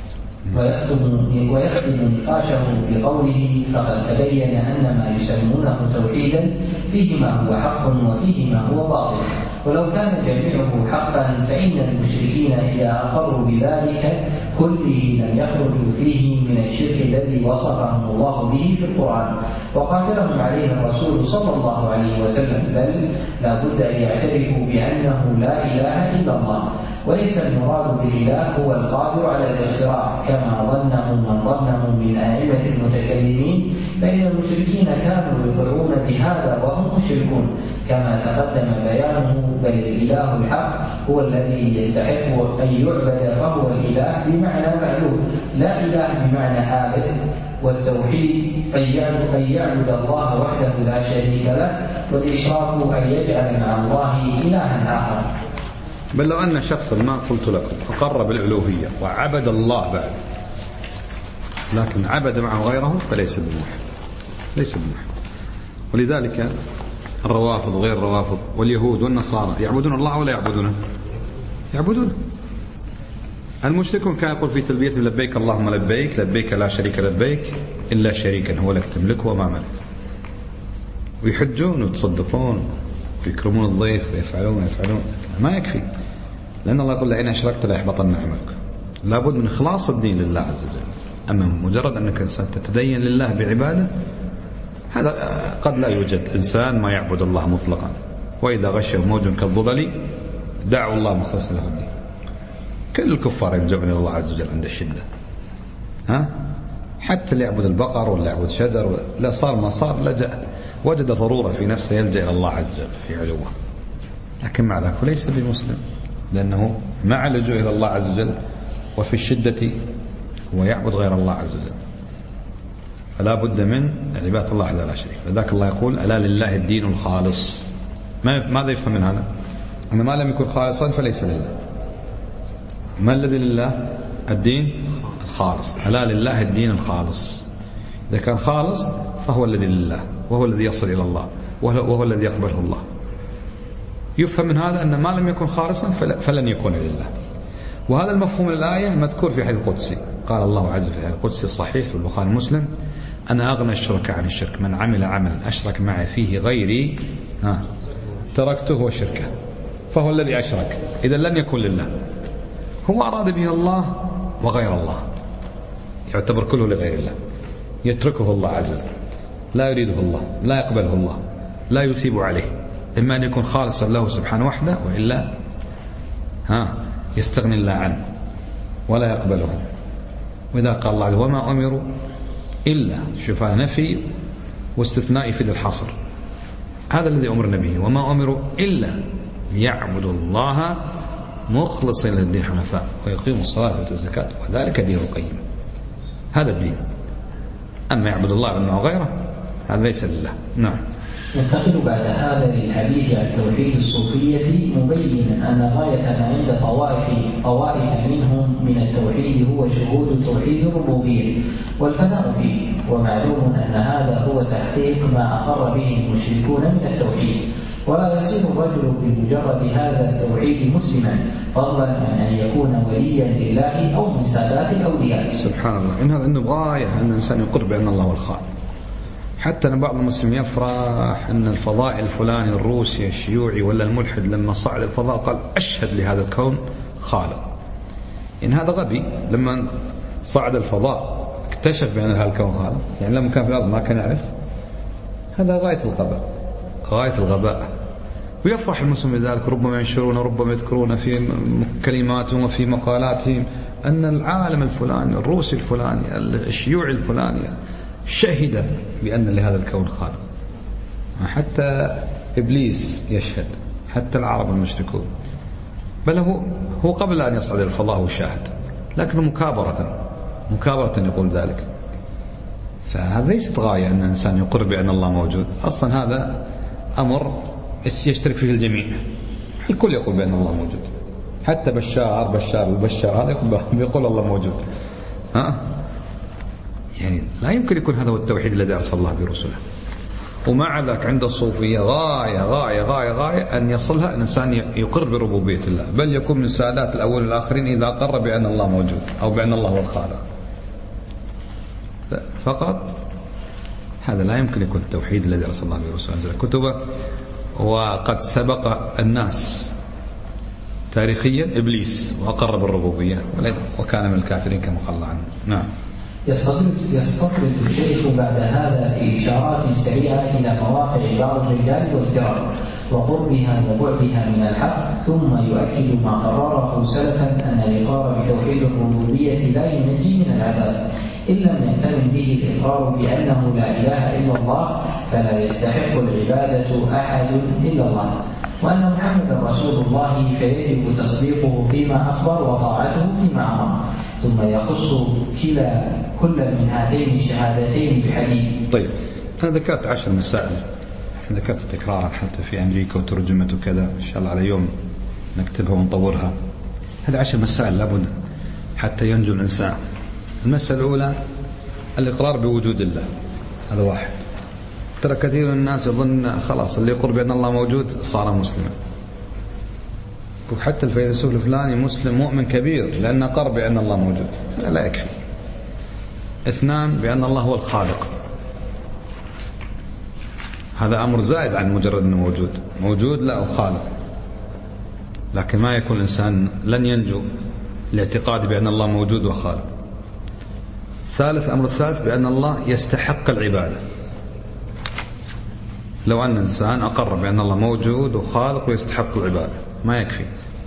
ويختم ويختم نقاشه بقوله فقد تبين أن ما يسمونه توحيدا فيه ما هو حق وفيه ما هو باطل، ولو كان جميعه حقا فإن المشركين إذا أقروا بذلك كله لم يخرجوا فيه من الشرك الذي وصفهم الله به في القرآن وقاتلهم عليه الرسول صلى الله عليه وسلم، بل لا بد أن يعترفوا بأنه لا إله إلا الله، وليس المراد بالإله هو القادر على الاختراع كما ظنه من ظنه من أئمة المتكلمين، فإن المشركين كانوا يقرون بهذا وهم مشركون كما تقدم بيانه، بل الإله الحق هو الذي يستحق أن يعبد فهو الإله بمعنى مألوه، لا إله بمعنى عابد. والتوحيد أن يعبد, أن يعبد الله وحده لا شريك له، والإشراك أن يجعل مع الله إلها آخر. بل لو أن شخصا ما قلت لكم أقر بالألوهية وعبد الله بعد لكن عبد معه غيره فليس بالموحد، ليس بالموحد. ولذلك الروافض وغير الروافض واليهود والنصارى يعبدون الله ولا يعبدونه؟ يعبدونه. المشركون كان يقول في تلبية لبيك اللهم لبيك لبيك لا شريك لبيك إلا شريكا هو لك تملكه وما ملك، ويحجون ويتصدقون ويكرمون الضيف ويفعلون ويفعلون. ما يكفي، لأن الله يقول لئن أشركت ليحبطن عملك. لابد من إخلاص الدين لله عز وجل. أما مجرد أنك إنسان تتدين لله بعبادة، هذا قد لا يوجد إنسان ما يعبد الله مطلقا، وإذا غشه موج كالظلل دعوا الله مخلصا له الدين. كل الكفار يلجؤون إلى الله عز وجل عند الشدة، ها؟ حتى اللي يعبد البقر ولا يعبد شجر، لا صار ما صار لجأ، وجد ضرورة في نفسه يلجأ إلى الله عز وجل في علوه. لكن مع ذلك ليس بمسلم، لأنه مع اللجوء إلى الله عز وجل وفي الشدة هو يعبد غير الله عز وجل. فلا بد من عبادة الله لا شريك. لذلك الله يقول ألا لله الدين الخالص. ماذا يفهم من هذا؟ أن ما لم يكن خالصا فليس لله. ما الذي لله؟ الدين الخالص. ألا لله الدين الخالص. إذا كان خالص فهو الذي لله، وهو الذي يصل إلى الله، وهو الذي يقبله الله. يفهم من هذا أن ما لم يكن خالصا فلن يكون لله. وهذا المفهوم الآية مذكور في حديث القدسي. قال الله عز وجل في الحديث القدسي الصحيح في البخاري ومسلم: أنا أغنى الشركاء عن الشرك، من عمل عملا أشرك معي فيه غيري ها تركته وشركه. فهو الذي أشرك، إذا لن يكون لله. هو أراد به الله وغير الله، يعتبر كله لغير الله، يتركه الله عز وجل، لا يريده الله، لا يقبله الله، لا يثيب عليه. إما أن يكون خالصا له سبحانه وحده، وإلا ها يستغني الله عنه ولا يقبله. وإذا قال الله عز وجل: وما أمروا إلا، شوف هذا نفي واستثناء في الحصر، هذا الذي أمرنا به. وما أمروا إلا ليعبدوا الله مخلصين للدين حنفاء ويقيموا الصلاة ويؤتوا الزكاة وذلك دين القيم. هذا الدين. أما يعبد الله ومعه غيره هذا ليس لله. نعم. ننتقل بعد هذا للحديث عن توحيد الصوفية، مبينا أن غاية ما عند طوائف طوائف منهم من التوحيد هو شهود توحيد الربوبية والفناء فيه. ومعلوم أن هذا هو تحقيق ما أقر به المشركون من التوحيد، ولا يصير الرجل بمجرد هذا التوحيد مسلما، فضلا عن أن يكون وليا لله أو من سادات الأولياء. سبحان الله. إن هذا عنده غاية أن الإنسان يقر بأن الله هو الخالق. حتى أن بعض المسلمين يفرح أن الفضائي الفلاني الروسي الشيوعي ولا الملحد لما صعد الفضاء قال أشهد لهذا الكون خالق. إن هذا غبي، لما صعد الفضاء اكتشف بأن هذا الكون خالق، يعني لما كان في الأرض ما كان يعرف. هذا غاية الغباء، غاية الغباء. ويفرح المسلم بذلك، ربما ينشرون ربما يذكرون في كلماتهم وفي مقالاتهم أن العالم الفلاني الروسي الفلاني الشيوعي الفلاني شهد بأن لهذا الكون خالق. حتى إبليس يشهد، حتى العرب المشركون، بل هو هو قبل أن يصعد الفضاء هو شاهد، لكن مكابرة مكابرة يقول ذلك. فهذا ليست غاية أن الإنسان يقر بأن الله موجود. أصلا هذا أمر يشترك فيه الجميع، الكل يقول بأن الله موجود، حتى بشار بشار البشار هذا يقول الله موجود. ها يعني لا يمكن يكون هذا هو التوحيد الذي أرسل الله برسله. ومع ذلك عند الصوفية غاية غاية غاية غاية أن يصلها الإنسان يقر بربوبية الله، بل يكون من سادات الأول والآخرين إذا قر بأن الله موجود أو بأن الله هو الخالق فقط. هذا لا يمكن يكون التوحيد الذي أرسل الله برسله كتبه. وقد سبق الناس تاريخيا إبليس وأقر بالربوبية وكان من الكافرين كما قال عنه. نعم. يستطرد الشيخ بعد هذا في إشارات سريعة إلى مواقع بعض الرجال والفرق وقربها وبعدها من الحق، ثم يؤكد ما قرره سلفا أن الإقرار بتوحيد الربوبية لا ينجي من العذاب إن لم يقترن به الإقرار بأنه لا إله إلا الله فلا يستحق العبادة أحد إلا الله، وأن محمدا رسول الله فيجب تصديقه فيما أخبر وطاعته فيما أمر، ثم يخص كلا كل من هاتين الشهادتين بحديث. طيب أنا ذكرت عشر مسائل ذكرت تكرارا حتى في أمريكا وترجمت وكذا، إن شاء الله على يوم نكتبها ونطورها. هذه عشر مسائل لابد حتى ينجو الإنسان. المسألة الأولى الإقرار بوجود الله، هذا واحد. ترى كثير من الناس يظن خلاص اللي يقر بأن الله موجود صار مسلما، وحتى الفيلسوف الفلاني مسلم مؤمن كبير لأن قر بأن الله موجود، لا, لا يكفي. اثنان بأن الله هو الخالق، هذا أمر زائد عن مجرد أنه موجود، موجود لا وخالق، لكن ما يكون الإنسان لن ينجو الاعتقاد بأن الله موجود وخالق. ثالث أمر الثالث بأن الله يستحق العبادة. لو أن إنسان أقر بأن الله موجود وخالق ويستحق العبادة ما يكفي.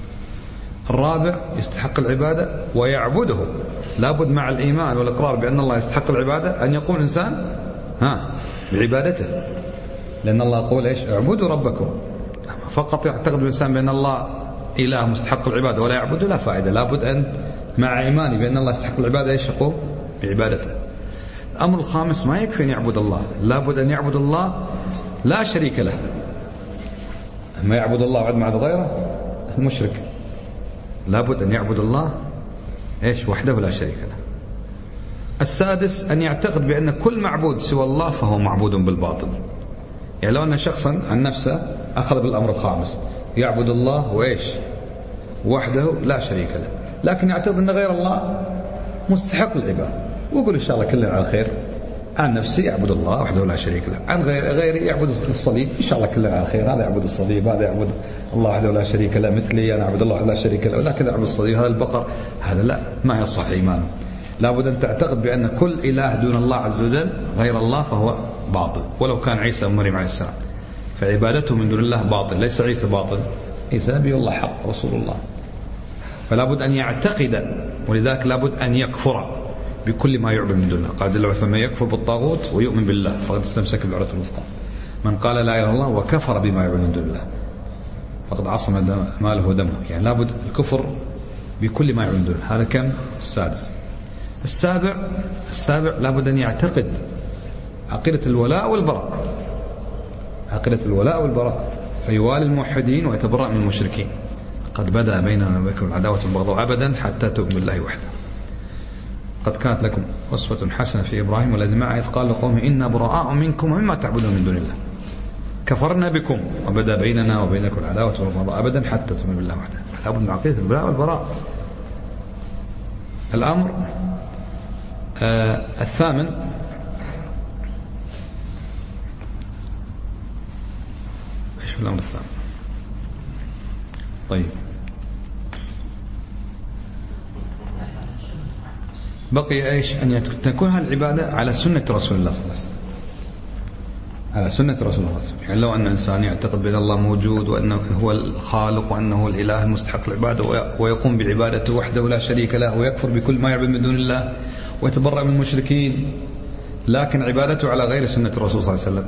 الرابع يستحق العبادة ويعبده، لابد مع الإيمان والإقرار بأن الله يستحق العبادة أن يقوم الإنسان ها بعبادته، لأن الله يقول إيش؟ اعبدوا ربكم. فقط يعتقد الإنسان بأن الله إله مستحق العبادة ولا يعبده لا فائدة، لابد أن مع إيماني بأن الله يستحق العبادة إيش يقوم بعبادته. الأمر الخامس ما يكفي أن يعبد الله، لابد أن يعبد الله لا شريك له. ما يعبد الله وعد مع غيره المشرك، لابد أن يعبد الله إيش وحده لا شريك له. السادس أن يعتقد بأن كل معبود سوى الله فهو معبود بالباطل. يعني لو أن شخصا عن نفسه أخذ بالأمر الخامس يعبد الله وإيش وحده لا شريك له، لكن يعتقد أن غير الله مستحق العبادة، ويقول إن شاء الله كلنا على خير. عن نفسي يعبد الله وحده لا شريك له، عن غير غيري يعبد الصليب، إن شاء الله كلنا على خير. هذا يعبد الصليب، هذا يعبد الله وحده لا شريك له، مثلي أنا أعبد الله وحده لا شريك له، ولكن أعبد الصليب هذا البقر، هذا لا ما يصح إيمانه. لابد أن تعتقد بأن كل إله دون الله عز وجل غير الله فهو باطل، ولو كان عيسى ومريم عليه السلام فعبادته من دون الله باطل، ليس عيسى باطل، عيسى نبي الله حق رسول الله. فلابد أن يعتقد، ولذلك لابد أن يكفر بكل ما يعبد من دون الله. قال جل وعلا فمن يكفر بالطاغوت ويؤمن بالله فقد استمسك بالعروة الوثقى. من قال لا إله إلا الله وكفر بما يعبد من دون الله فقد عصم ماله ودمه. يعني لابد الكفر بكل ما يعبد من دون الله. هذا كم؟ السادس. السابع السابع لابد أن يعتقد عقيدة الولاء والبراء، عقيدة الولاء والبراء، فيوالي الموحدين ويتبرأ من المشركين. قد بدأ بيننا وبينكم العداوة والبغضاء أبدا حتى تؤمنوا بالله وحده. قد كانت لكم أسوة حسنة في إبراهيم والذين معه إذ قال لقومه إنا براء منكم ومما تعبدون من دون الله كفرنا بكم وبدأ بيننا وبينكم العداوة والبغضاء أبدا حتى تؤمنوا بالله وحده. لابد من عقيدة الولاء والبراء. الأمر آه الثامن إيش الأمر الثامن؟ طيب بقي إيش؟ أن تكون العبادة على سنة رسول الله صلى الله عليه وسلم، على سنة رسول الله صلى الله عليه وسلم. يعني لو أن إنسان يعتقد بأن الله موجود وأنه هو الخالق وأنه الإله المستحق العبادة ويقوم بعبادته وحده لا شريك له ويكفر بكل ما يعبد من دون الله ويتبرأ من المشركين، لكن عبادته على غير سنة الرسول صلى الله عليه وسلم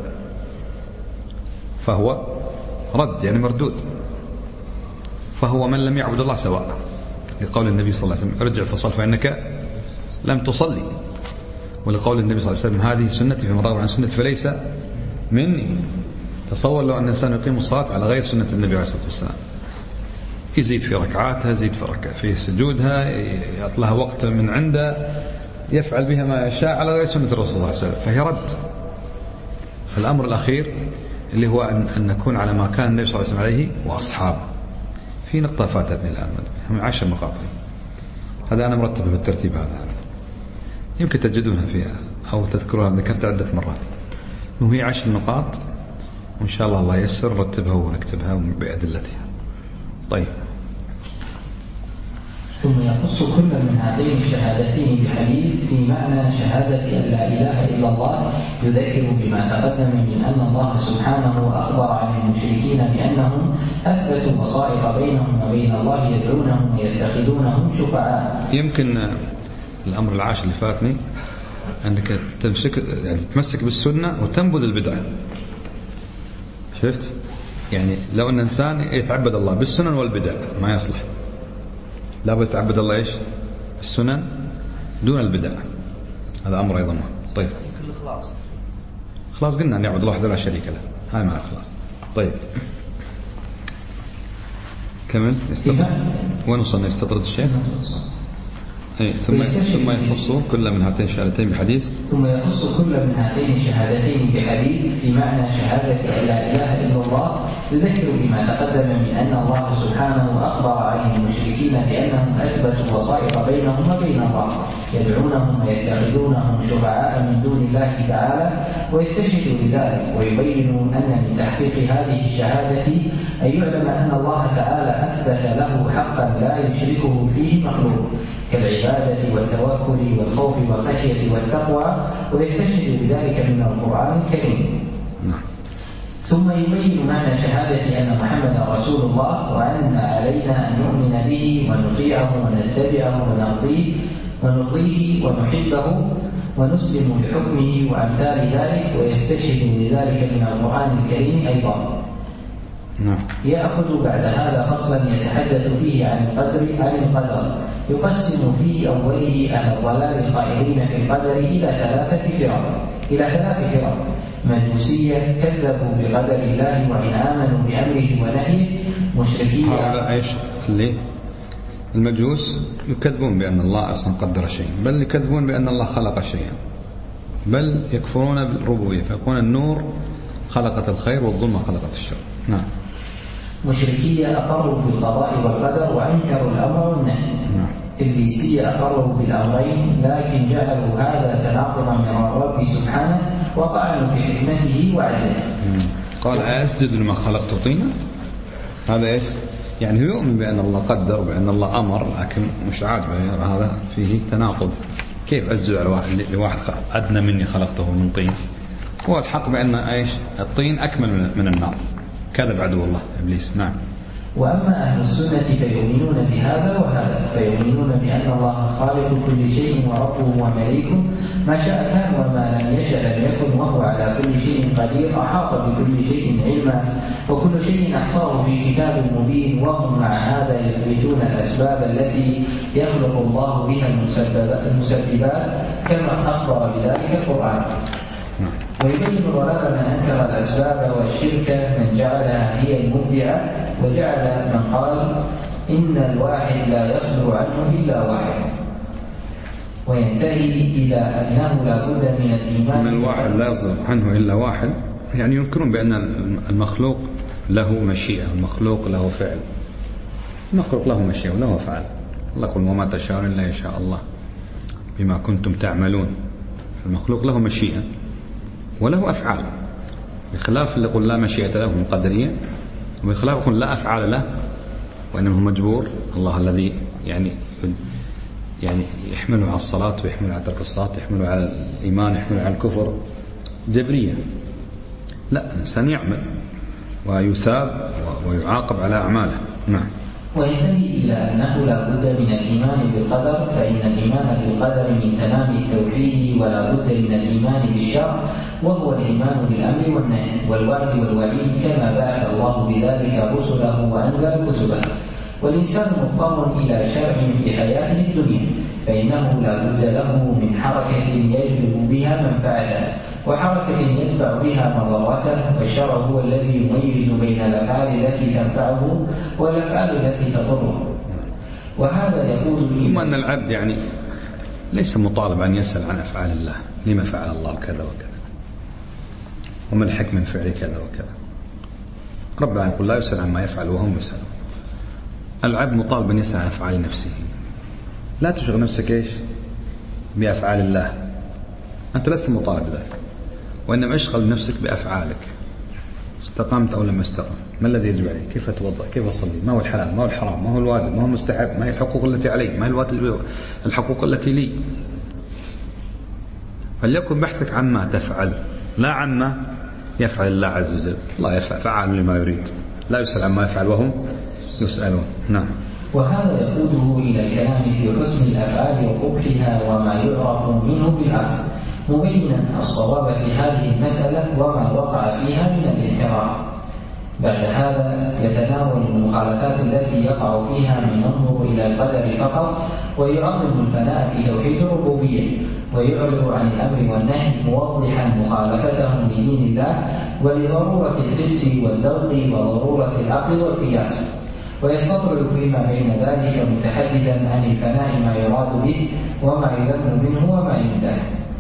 فهو رد، يعني مردود، فهو من لم يعبد الله سواء، لقول النبي صلى الله عليه وسلم ارجع فصل فإنك لم تصلي، ولقول النبي صلى الله عليه وسلم هذه سنتي فمن رغب عن سنتي فليس مني. تصور لو أن الإنسان يقيم الصلاة على غير سنة النبي عليه الصلاة والسلام، يزيد في ركعاتها، يزيد في, ركع في سجودها، يطلها وقت من عنده، يفعل بها ما يشاء على غير سنة الرسول صلى الله عليه وسلم، فهي رد. الأمر الأخير اللي هو أن, أن نكون على ما كان النبي صلى الله عليه وسلم عليه وأصحابه. في نقطة فاتتني الآن، هم عشر نقاط، هذا أنا مرتبه بالترتيب هذا، يمكن تجدونها فيها أو تذكرونها، ذكرت عدة مرات. وهي عشر نقاط وإن شاء الله الله ييسر رتبها ونكتبها بأدلتها. طيب. ثم يخص كل من هاتين الشهادتين بحديث في معنى شهادة أن لا إله إلا الله، يذكر بما تقدم من أن الله سبحانه أخبر عن المشركين بأنهم أثبتوا بصائر بينهم وبين الله يدعونهم ويتخذونهم شفعاء. يمكن الأمر العاشر اللي فاتني أنك تمسك يعني تمسك بالسنة وتنبذ البدعة. شفت؟ يعني لو أن إنسان يتعبد الله بالسنن والبدع ما يصلح، لابد تعبد الله إيش؟ السنن دون البدع. هذا أمر أيضا مهم. طيب خلاص خلاص قلنا أن يعبد الله وحده لا شريك له، هاي معنى خلاص. طيب كمل. يستطرد وين وصلنا؟ يستطرد الشيخ. أي ثم ثم يخص كل من هاتين الشهادتين بحديث ثم يخص كل من هاتين الشهادتين بحديث في معنى شهادة أن لا إله إلا الله، يذكر بما تقدم من أن الله سبحانه أخبر عن المشركين بأنهم أثبتوا بصائر بينهم وبين الله يدعونهم ويتخذونهم شفعاء من دون الله تعالى، ويستشهد بذلك ويبين أن من تحقيق هذه الشهادة أن يعلم أن الله تعالى أثبت له حقا لا يشركه فيه مخلوق كالعبادة والتوكل والخوف والخشية والتقوى، ويستشهد بذلك من القرآن الكريم. ثم يبين معنى شهادة أن محمدا رسول الله، وأن علينا أن نؤمن به ونطيعه ونتبعه ونرضيه ونرضيه ونحبه ونسلم لحكمه وأمثال ذلك، ويستشهد بذلك من القرآن الكريم أيضا. يأخذ بعد هذا فصلا يتحدث فيه عن القدر عن القدر يقسم في أوله أهل الضلال القائلين في القدر إلى ثلاثة فرق إلى ثلاث فرق مجوسية كذبوا بقدر الله وإن آمنوا بأمره ونهيه، مشركين. هؤلاء ايش اللي المجوس يكذبون بأن الله أصلا قدر شيء، بل يكذبون بأن الله خلق شيئا، بل يكفرون بالربوبية فيقولون النور خلقت الخير والظلمة خلقت الشر. نعم. مشركية أقروا بالقضاء والقدر وأنكروا الأمر والنهي. نعم. إبليسية أقروا بالأمرين لكن جعلوا هذا تناقضا من الرب سبحانه وطعنوا في حكمته وعدله. قال أسجد لما خلقت طينا. هذا إيش؟ يعني هو يؤمن بأن الله قدر وبأن الله أمر، لكن مش عاجبه هذا فيه تناقض. كيف أسجد على واحد لواحد أدنى مني خلقته من طين؟ هو الحق بأن إيش؟ الطين أكمل من النار. كذب عدو الله إبليس. نعم. وأما أهل السنة فيؤمنون بهذا وهذا، فيؤمنون بأن الله خالق كل شيء وربه ومليكه، ما شاء كان وما لم يشأ لم يكن، وهو على كل شيء قدير، أحاط بكل شيء علما، وكل شيء أحصاه في كتاب مبين. وهم مع هذا يثبتون الأسباب التي يخلق الله بها المسببات كما أخبر بذلك القرآن. ويبين ضلال من أنكر الأسباب والشرك من جعلها هي المبدعة، وجعل من قال إن الواحد لا يصدر عنه إلا واحد، وينتهي إلى أنه لا بد من الإيمان. من الواحد لا يصدر عنه إلا واحد، يعني ينكرون بأن المخلوق له مشيئة، المخلوق له فعل، المخلوق له مشيئة وله فعل. الله يقول وما تشاءون إلا يشاء الله بما كنتم تعملون. المخلوق له مشيئة وله أفعال، بخلاف اللي يقول لا مشيئة له من قدرية، وبخلاف يقول لا أفعال له وإنه مجبور. الله الذي يعني يعني يحمله على الصلاة ويحمله على ترك الصلاة، يحمله على الإيمان، يحمله على الكفر، جبرية. لا، الإنسان يعمل ويثاب ويعاقب على أعماله. نعم. وينتهي إلى أنه لا بد من الإيمان بالقدر، فإن الإيمان بالقدر من تمام التوحيد، ولا بد من الإيمان بالشرع، وهو الإيمان بالأمر والنهي والوعد والوعيد، كما بعث الله بذلك رسله وأنزل كتبه. والإنسان مضطر إلى شرع في حياته الدنيا، فإنه لا بد له من حركة يجلب بها منفعته، وحركة يدفع بها مضرته، والشرع هو الذي يميز بين الأفعال التي تنفعه والأفعال التي تضره. وهذا يقول ثم أن العبد يعني ليس مطالب أن يسأل عن أفعال الله، لما فعل الله كذا وكذا، وما الحكمة من فعل كذا وكذا. ربنا يقول لا يسأل عما يفعل وهم يسألون. العبد مطالب أن يسأل عن أفعال نفسه. لا تشغل نفسك إيش بأفعال الله، أنت لست مطالب بذلك، وإنما اشغل نفسك بأفعالك. استقمت أو لم استقم، ما الذي يجب عليه؟ كيف أتوضأ؟ كيف أصلي؟ ما هو الحلال؟ ما هو الحرام؟ ما هو الواجب؟ ما هو المستحب؟ ما هي الحقوق التي علي؟ ما هي الحقوق التي لي؟ فليكن بحثك عما تفعل لا عما يفعل الله عز وجل. الله يفعل فعال لما يريد، لا يسأل عما يفعل وهم يسألون. نعم. وهذا يقوده إلى الكلام في حسن الأفعال وقبحها وما يعرف منه بالعقل، مبينا الصواب في هذه المسألة وما وقع فيها من الانحراف. بعد هذا يتناول المخالفات التي يقع فيها من ينظر إلى القدر فقط ويعظم الفناء في توحيد الربوبية ويعرض عن الأمر والنهي، موضحا مخالفتهم لدين الله ولضرورة الحس والذوق وضرورة العقل والقياس، ويستطرد فيما بين ذلك متحدثا عن الفناء ما يراد به وما يذم منه وما يمدح.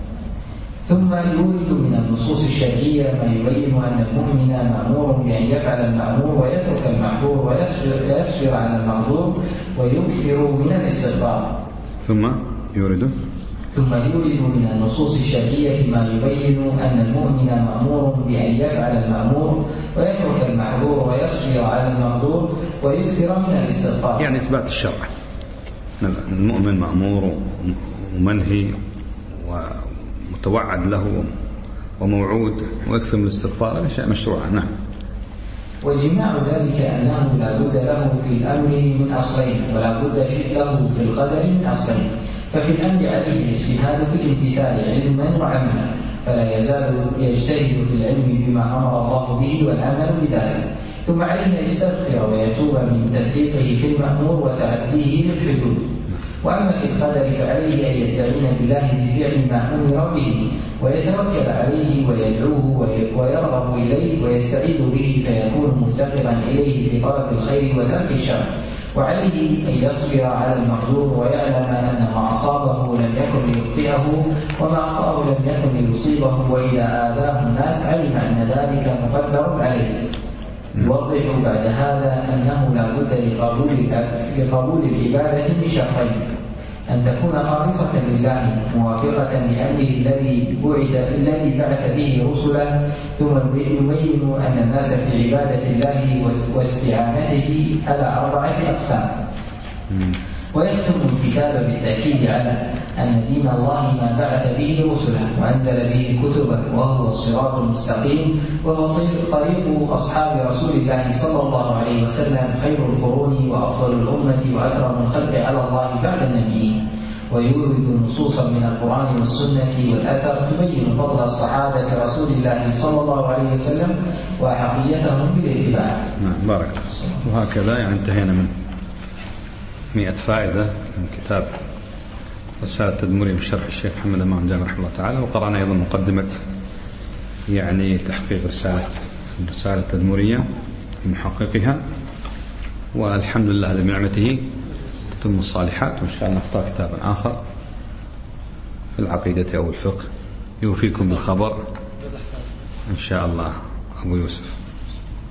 ثم يورد من النصوص الشرعية ما يبين أن المؤمن مأمور بأن يفعل المأمور ويترك المحظور ويصبر على المقدور ويكثر من الاستغفار. ثم يورد ثم يورد من النصوص الشرعية ما يبين أن المؤمن مأمور بأن يفعل المأمور ويترك المحظور ويصبر على المقدور ويكثر من الاستغفار. يعني إثبات الشرع، المؤمن مأمور ومنهي ومتوعد له وموعود ويكثر من الاستغفار، هذا شيء مشروع. نعم. وجماع ذلك أنه لا بد له في الأمر من أصلين ولا بد له في القدر من أصلين. ففي الأمر عليه الاجتهاد في الامتثال علما وعملا، فلا يزال يجتهد في العلم بما أمر الله به والعمل بذلك، ثم عليه أن يستغفر ويتوب من تفريطه في المأمور وتعديه بالحدود. وأما في القدر فعليه أن يستعين بالله بفعل ما أمر به ويتوكل عليه ويدعوه ويرغب إليه ويستعيذ به فيكون مفتقرا إليه في طلب الخير وترك الشر. وعليه أن يصبر على المقدور ويعلم أن ما أصابه لم يكن ليخطئه وما أخطأه لم يكن ليصيبه، وإذا آذاه الناس علم أن ذلك مقدر عليه. يوضح بعد هذا أنه لا بد لقبول العبادة من شرطين: أن تكون خالصة لله موافقة لأمره الذي بعث الذي بعث به رسله، ثم يبين أن الناس في عبادة الله واستعانته على أربعة أقسام. ويختم الكتاب بالتأكيد على أن دين الله ما بعث به رسله وأنزل به كتبه وهو الصراط المستقيم، وهو طريق أصحاب رسول الله صلى الله عليه وسلم خير القرون وأفضل الأمة وأكرم الخلق على الله بعد النبيين. ويورد نصوصا من القرآن والسنة والأثر تبين فضل الصحابة رسول الله صلى الله عليه وسلم وأحقيتهم بالاتباع. نعم، بارك الله. وهكذا يعني انتهينا من مئة فائدة من كتاب رسالة التدمرية بشرح الشيخ محمد أمام جابر رحمه الله تعالى، وقرأنا أيضا مقدمة يعني تحقيق رسالة رسالة التدمرية لمحققها، والحمد لله بنعمته تتم الصالحات. وإن شاء الله نختار كتابا آخر في العقيدة أو الفقه يوفيكم بالخبر إن شاء الله. أبو يوسف.